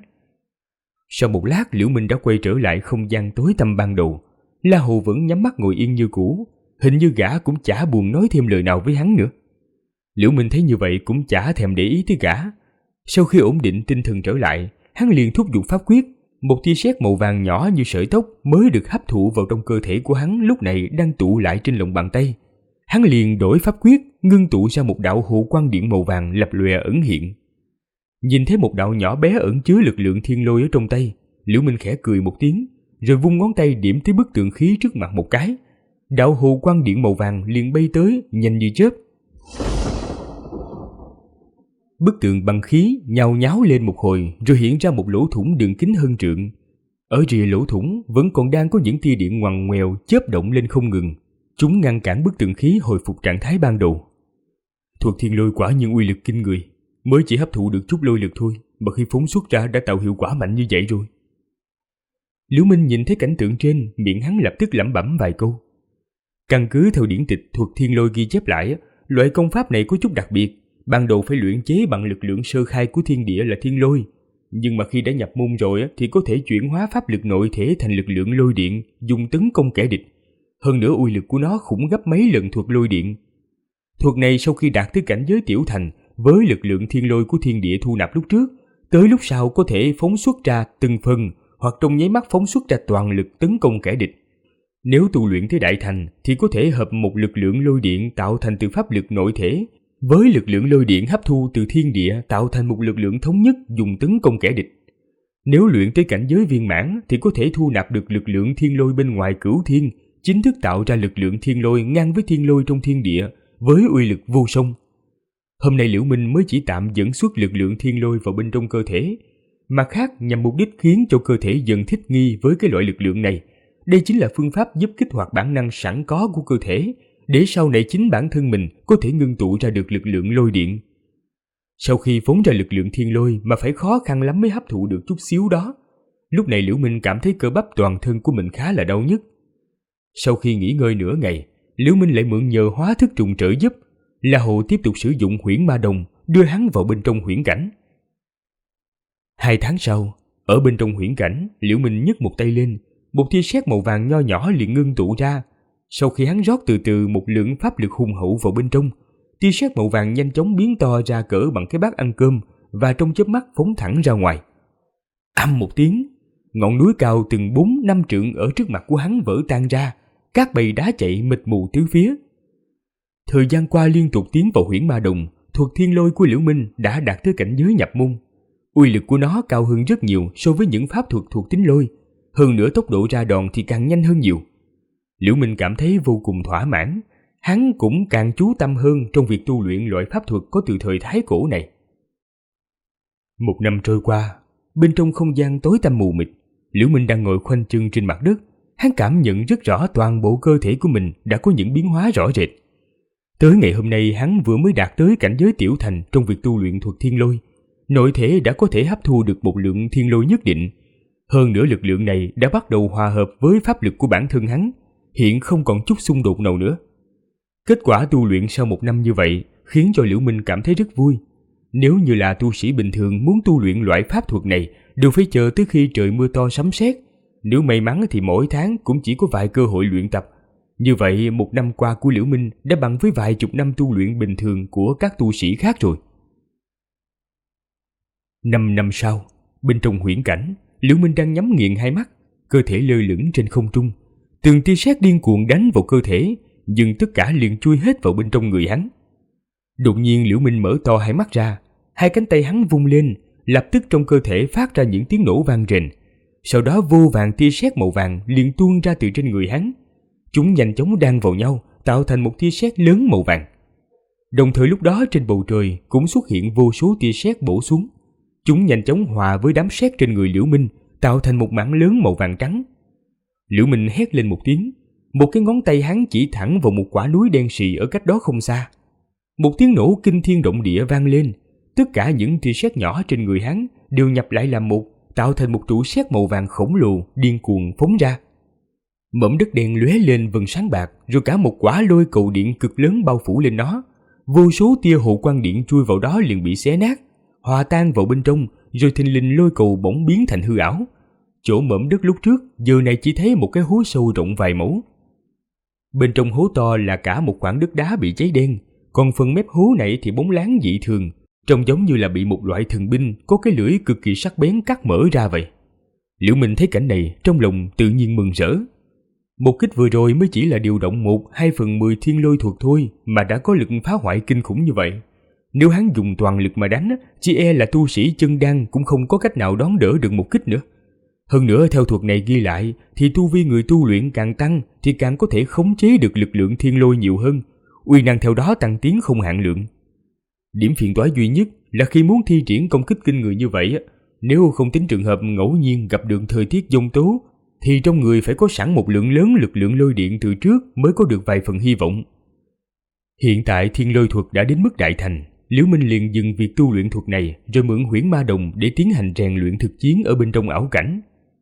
Sau một lát, Liễu Minh đã quay trở lại không gian tối tăm ban đầu. La Hầu vẫn nhắm mắt ngồi yên như cũ, hình như gã cũng chả buồn nói thêm lời nào với hắn nữa. Liễu Minh thấy như vậy cũng chả thèm để ý tới gã. Sau khi ổn định tinh thần trở lại, hắn liền thúc giục pháp quyết. Một tia sét màu vàng nhỏ như sợi tóc mới được hấp thụ vào trong cơ thể của hắn lúc này đang tụ lại trên lòng bàn tay. Hắn liền đổi pháp quyết, ngưng tụ ra một đạo hộ quang điện màu vàng lập lòe ẩn hiện. Nhìn thấy một đạo nhỏ bé ẩn chứa lực lượng thiên lôi ở trong tay, Liễu Minh khẽ cười một tiếng, rồi vung ngón tay điểm tới bức tượng khí trước mặt một cái. Đạo hộ quang điện màu vàng liền bay tới, nhanh như chớp. Bức tượng băng khí nhào nháo lên một hồi rồi hiện ra một lỗ thủng đường kính hơn trượng. Ở rìa lỗ thủng vẫn còn đang có những tia điện ngoằn ngoèo chớp động lên không ngừng. Chúng ngăn cản bức tượng khí hồi phục trạng thái ban đầu. Thuật thiên lôi quả nhiên uy lực kinh người, mới chỉ hấp thụ được chút lôi lực thôi mà khi phóng xuất ra đã tạo hiệu quả mạnh như vậy rồi. Liễu Minh nhìn thấy cảnh tượng trên, miệng hắn lập tức lẩm bẩm vài câu. Căn cứ theo điển tịch thuật thiên lôi ghi chép lại, loại công pháp này có chút đặc biệt. Ban đầu phải luyện chế bằng lực lượng sơ khai của thiên địa là thiên lôi, nhưng mà khi đã nhập môn rồi thì có thể chuyển hóa pháp lực nội thể thành lực lượng lôi điện, dùng tấn công kẻ địch. Hơn nữa uy lực của nó khủng gấp mấy lần thuật lôi điện. Thuật này sau khi đạt tới cảnh giới tiểu thành, với lực lượng thiên lôi của thiên địa thu nạp lúc trước, tới lúc sau có thể phóng xuất ra từng phần hoặc trong nháy mắt phóng xuất ra toàn lực tấn công kẻ địch. Nếu tu luyện tới đại thành thì có thể hợp một lực lượng lôi điện tạo thành từ pháp lực nội thể, với lực lượng lôi điện hấp thu từ thiên địa tạo thành một lực lượng thống nhất dùng tấn công kẻ địch. Nếu luyện tới cảnh giới viên mãn thì có thể thu nạp được lực lượng thiên lôi bên ngoài cửu thiên, chính thức tạo ra lực lượng thiên lôi ngang với thiên lôi trong thiên địa với uy lực vô song. Hôm nay Liễu Minh mới chỉ tạm dẫn xuất lực lượng thiên lôi vào bên trong cơ thể, mặt khác nhằm mục đích khiến cho cơ thể dần thích nghi với cái loại lực lượng này. Đây chính là phương pháp giúp kích hoạt bản năng sẵn có của cơ thể, để sau này chính bản thân mình có thể ngưng tụ ra được lực lượng lôi điện. Sau khi phóng ra lực lượng thiên lôi mà phải khó khăn lắm mới hấp thụ được chút xíu đó, lúc này Liễu Minh cảm thấy cơ bắp toàn thân của mình khá là đau nhức. Sau khi nghỉ ngơi nửa ngày, Liễu Minh lại mượn nhờ hóa thức trùng trợ giúp, La Hồ tiếp tục sử dụng huyễn ma đồng đưa hắn vào bên trong huyễn cảnh. 2 tháng sau, ở bên trong huyễn cảnh, Liễu Minh nhấc một tay lên, một tia sét màu vàng nho nhỏ liền ngưng tụ ra. Sau khi hắn rót từ từ một lượng pháp lực hùng hậu vào bên trong, tia sét màu vàng nhanh chóng biến to ra cỡ bằng cái bát ăn cơm và trong chớp mắt phóng thẳng ra ngoài. Ầm một tiếng, ngọn núi cao từng 4-5 trượng ở trước mặt của hắn vỡ tan ra, các bầy đá chạy mịt mù tứ phía. Thời gian qua liên tục tiến vào huyễn ma đồng, thuật thiên lôi của Liễu Minh đã đạt tới cảnh giới nhập môn. Uy lực của nó cao hơn rất nhiều so với những pháp thuật thuộc tính lôi, hơn nữa tốc độ ra đòn thì càng nhanh hơn nhiều. Liễu Minh cảm thấy vô cùng thỏa mãn, hắn cũng càng chú tâm hơn trong việc tu luyện loại pháp thuật có từ thời Thái Cổ này. 1 năm trôi qua, bên trong không gian tối tăm mù mịt, Liễu Minh đang ngồi khoanh chân trên mặt đất, hắn cảm nhận rất rõ toàn bộ cơ thể của mình đã có những biến hóa rõ rệt. Tới ngày hôm nay hắn vừa mới đạt tới cảnh giới tiểu thành trong việc tu luyện thuật thiên lôi, nội thể đã có thể hấp thu được một lượng thiên lôi nhất định. Hơn nữa lực lượng này đã bắt đầu hòa hợp với pháp lực của bản thân hắn, hiện không còn chút xung đột nào nữa. Kết quả tu luyện sau 1 năm như vậy khiến cho Liễu Minh cảm thấy rất vui. Nếu như là tu sĩ bình thường muốn tu luyện loại pháp thuật này đều phải chờ tới khi trời mưa to sấm sét. Nếu may mắn thì mỗi tháng cũng chỉ có vài cơ hội luyện tập. Như vậy 1 năm qua của Liễu Minh đã bằng với vài chục năm tu luyện bình thường của các tu sĩ khác rồi. 5 năm sau, bên trong huyễn cảnh, Liễu Minh đang nhắm nghiền hai mắt, cơ thể lơ lửng trên không trung. Từng tia sét điên cuồng đánh vào cơ thể, nhưng tất cả liền chui hết vào bên trong người hắn. Đột nhiên Liễu Minh mở to hai mắt ra, hai cánh tay hắn vung lên, lập tức trong cơ thể phát ra những tiếng nổ vang rền. Sau đó vô vàn tia sét màu vàng liền tuôn ra từ trên người hắn. Chúng nhanh chóng đan vào nhau, tạo thành một tia sét lớn màu vàng. Đồng thời lúc đó trên bầu trời cũng xuất hiện vô số tia sét bổ xuống. Chúng nhanh chóng hòa với đám sét trên người Liễu Minh, tạo thành một mảng lớn màu vàng trắng. Liễu Minh hét lên một tiếng, một cái ngón tay hắn chỉ thẳng vào một quả núi đen sì ở cách đó không xa. Một tiếng nổ kinh thiên động địa vang lên, tất cả những tia sét nhỏ trên người hắn đều nhập lại làm một, tạo thành một trụ sét màu vàng khổng lồ điên cuồng phóng ra. Mỏm đất đen lóe lên vầng sáng bạc, rồi cả một quả lôi cầu điện cực lớn bao phủ lên nó. Vô số tia hộ quang điện chui vào đó liền bị xé nát, hòa tan vào bên trong, rồi thình lình lôi cầu bỗng biến thành hư ảo. Chỗ mỏm đất lúc trước giờ này chỉ thấy một cái hố sâu rộng vài mẫu. Bên trong hố to là cả một khoảng đất đá bị cháy đen, còn phần mép hố này thì bóng láng dị thường, trông giống như là bị một loại thần binh có cái lưỡi cực kỳ sắc bén cắt mở ra vậy. Liễu Minh thấy cảnh này trong lòng tự nhiên mừng rỡ. Một kích vừa rồi mới chỉ là điều động 1/2/10 thiên lôi thuật thôi mà đã có lực phá hoại kinh khủng như vậy. Nếu hắn dùng toàn lực mà đánh, chỉ e là tu sĩ chân đan cũng không có cách nào đón đỡ được một kích nữa. Hơn nữa theo thuật này ghi lại thì tu vi người tu luyện càng tăng thì càng có thể khống chế được lực lượng thiên lôi nhiều hơn, uy năng theo đó tăng tiến không hạn lượng. Điểm phiền toái duy nhất là khi muốn thi triển công kích kinh người như vậy, nếu không tính trường hợp ngẫu nhiên gặp được thời tiết giông tố, thì trong người phải có sẵn một lượng lớn lực lượng lôi điện từ trước mới có được vài phần hy vọng. Hiện tại thiên lôi thuật đã đến mức đại thành, Liễu Minh liền dừng việc tu luyện thuật này rồi mượn huyễn ma đồng để tiến hành rèn luyện thực chiến ở bên trong ảo cảnh.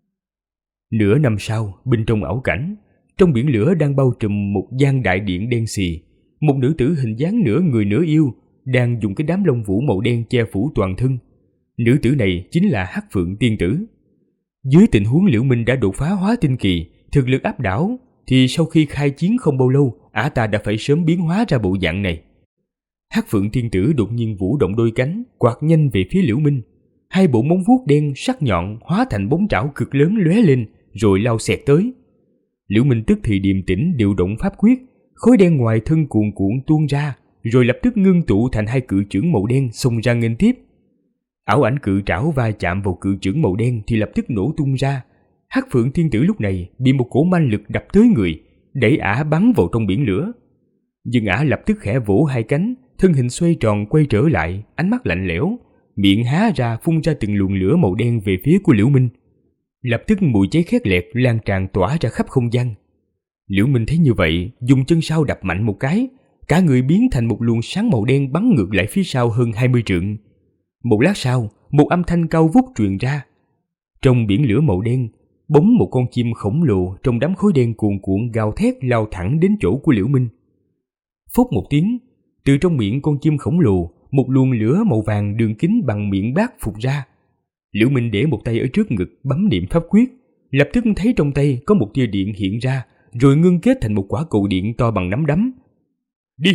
Nửa năm sau, bên trong ảo cảnh, trong biển lửa đang bao trùm một gian đại điện đen xì, một nữ tử hình dáng nửa người nửa yêu đang dùng cái đám lông vũ màu đen che phủ toàn thân. Nữ tử này chính là Hắc Phượng tiên tử. Dưới tình huống Liễu Minh đã đột phá hóa tinh kỳ, thực lực áp đảo, thì sau khi khai chiến không bao lâu, ả ta đã phải sớm biến hóa ra bộ dạng này. Hắc Phượng tiên tử đột nhiên vũ động đôi cánh, quạt nhanh về phía Liễu Minh. Hai bộ móng vuốt đen sắc nhọn hóa thành bóng trảo cực lớn lóe lên, rồi lao xẹt tới. Liễu Minh tức thì điềm tĩnh điều động pháp quyết, khối đen ngoài thân cuồn cuộn tuôn ra, rồi lập tức ngưng tụ thành hai cự chưởng màu đen xông ra nghênh tiếp. Ảo ảnh cự trảo va chạm vào cự chưởng màu đen thì lập tức nổ tung ra. Hắc Phượng Thiên Tử lúc này bị một cỗ manh lực đập tới người, đẩy ả bắn vào trong biển lửa. Nhưng ả lập tức khẽ vỗ hai cánh, thân hình xoay tròn quay trở lại, ánh mắt lạnh lẽo, miệng há ra phun ra từng luồng lửa màu đen về phía của Liễu Minh. Lập tức mùi cháy khét lẹt lan tràn tỏa ra khắp không gian. Liễu Minh thấy như vậy, dùng chân sau đập mạnh một cái, cả người biến thành một luồng sáng màu đen bắn ngược lại phía sau hơn 20 trượng. Một lát sau, một âm thanh cao vút truyền ra. Trong biển lửa màu đen, bỗng một con chim khổng lồ trong đám khói đen cuồn cuộn gào thét lao thẳng đến chỗ của Liễu Minh. Phốc một tiếng, từ trong miệng con chim khổng lồ, một luồng lửa màu vàng đường kính bằng miệng bát phụt ra. Liễu Minh để một tay ở trước ngực bấm niệm pháp quyết, lập tức thấy trong tay có một tia điện hiện ra, rồi ngưng kết thành một quả cầu điện to bằng nắm đấm. Đi!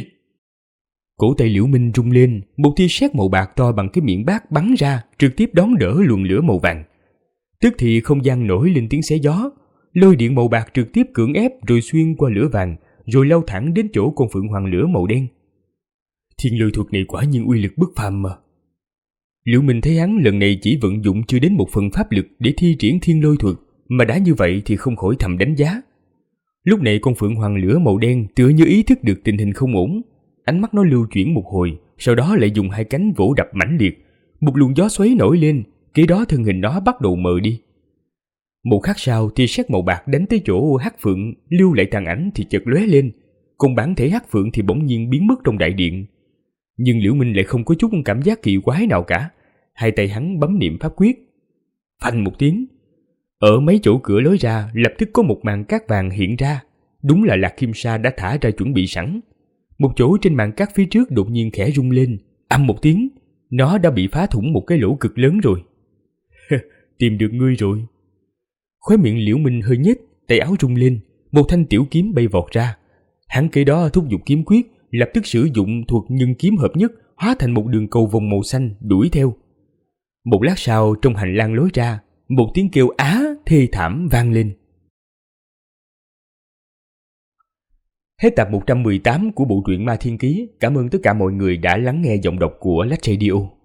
Cổ tay Liễu Minh rung lên, một tia sét màu bạc to bằng cái miệng bát bắn ra, trực tiếp đón đỡ luồng lửa màu vàng. Tức thì không gian nổi lên tiếng xé gió, lôi điện màu bạc trực tiếp cưỡng ép rồi xuyên qua lửa vàng, rồi lao thẳng đến chỗ con phượng hoàng lửa màu đen. Thiên lôi thuật này quả nhiên uy lực bất phàm mà. Liễu Minh thấy hắn lần này chỉ vận dụng chưa đến một phần pháp lực để thi triển thiên lôi thuật, mà đã như vậy thì không khỏi thầm đánh giá. Lúc này con phượng hoàng lửa màu đen tựa như ý thức được tình hình không ổn, ánh mắt nó lưu chuyển một hồi, sau đó lại dùng hai cánh vỗ đập mãnh liệt, một luồng gió xoáy nổi lên, kế đó thân hình nó bắt đầu mờ đi. Một khắc sau, tia sét màu bạc đánh tới chỗ Hắc Phượng, lưu lại tàn ảnh thì chợt lóe lên, còn bản thể Hắc Phượng thì bỗng nhiên biến mất trong đại điện. Nhưng Liễu Minh lại không có chút cảm giác kỳ quái nào cả, hai tay hắn bấm niệm pháp quyết. Phanh một tiếng, ở mấy chỗ cửa lối ra lập tức có một màn cát vàng hiện ra, đúng là Lạc Kim Sa đã thả ra chuẩn bị sẵn. Một chỗ trên màn cát phía trước đột nhiên khẽ rung lên, ầm một tiếng, nó đã bị phá thủng một cái lỗ cực lớn rồi. Tìm được ngươi rồi. Khóe miệng Liễu Minh hơi nhếch, tay áo rung lên, một thanh tiểu kiếm bay vọt ra. Hắn kế đó thúc giục kiếm quyết, lập tức sử dụng thuật nhân kiếm hợp nhất, hóa thành một đường cầu vòng màu xanh đuổi theo. Một lát sau, trong hành lang lối ra, một tiếng kêu á thê thảm vang lên. Hết tập 118 của bộ truyện Ma Thiên Ký. Cảm ơn tất cả mọi người đã lắng nghe giọng đọc của Lách Radio.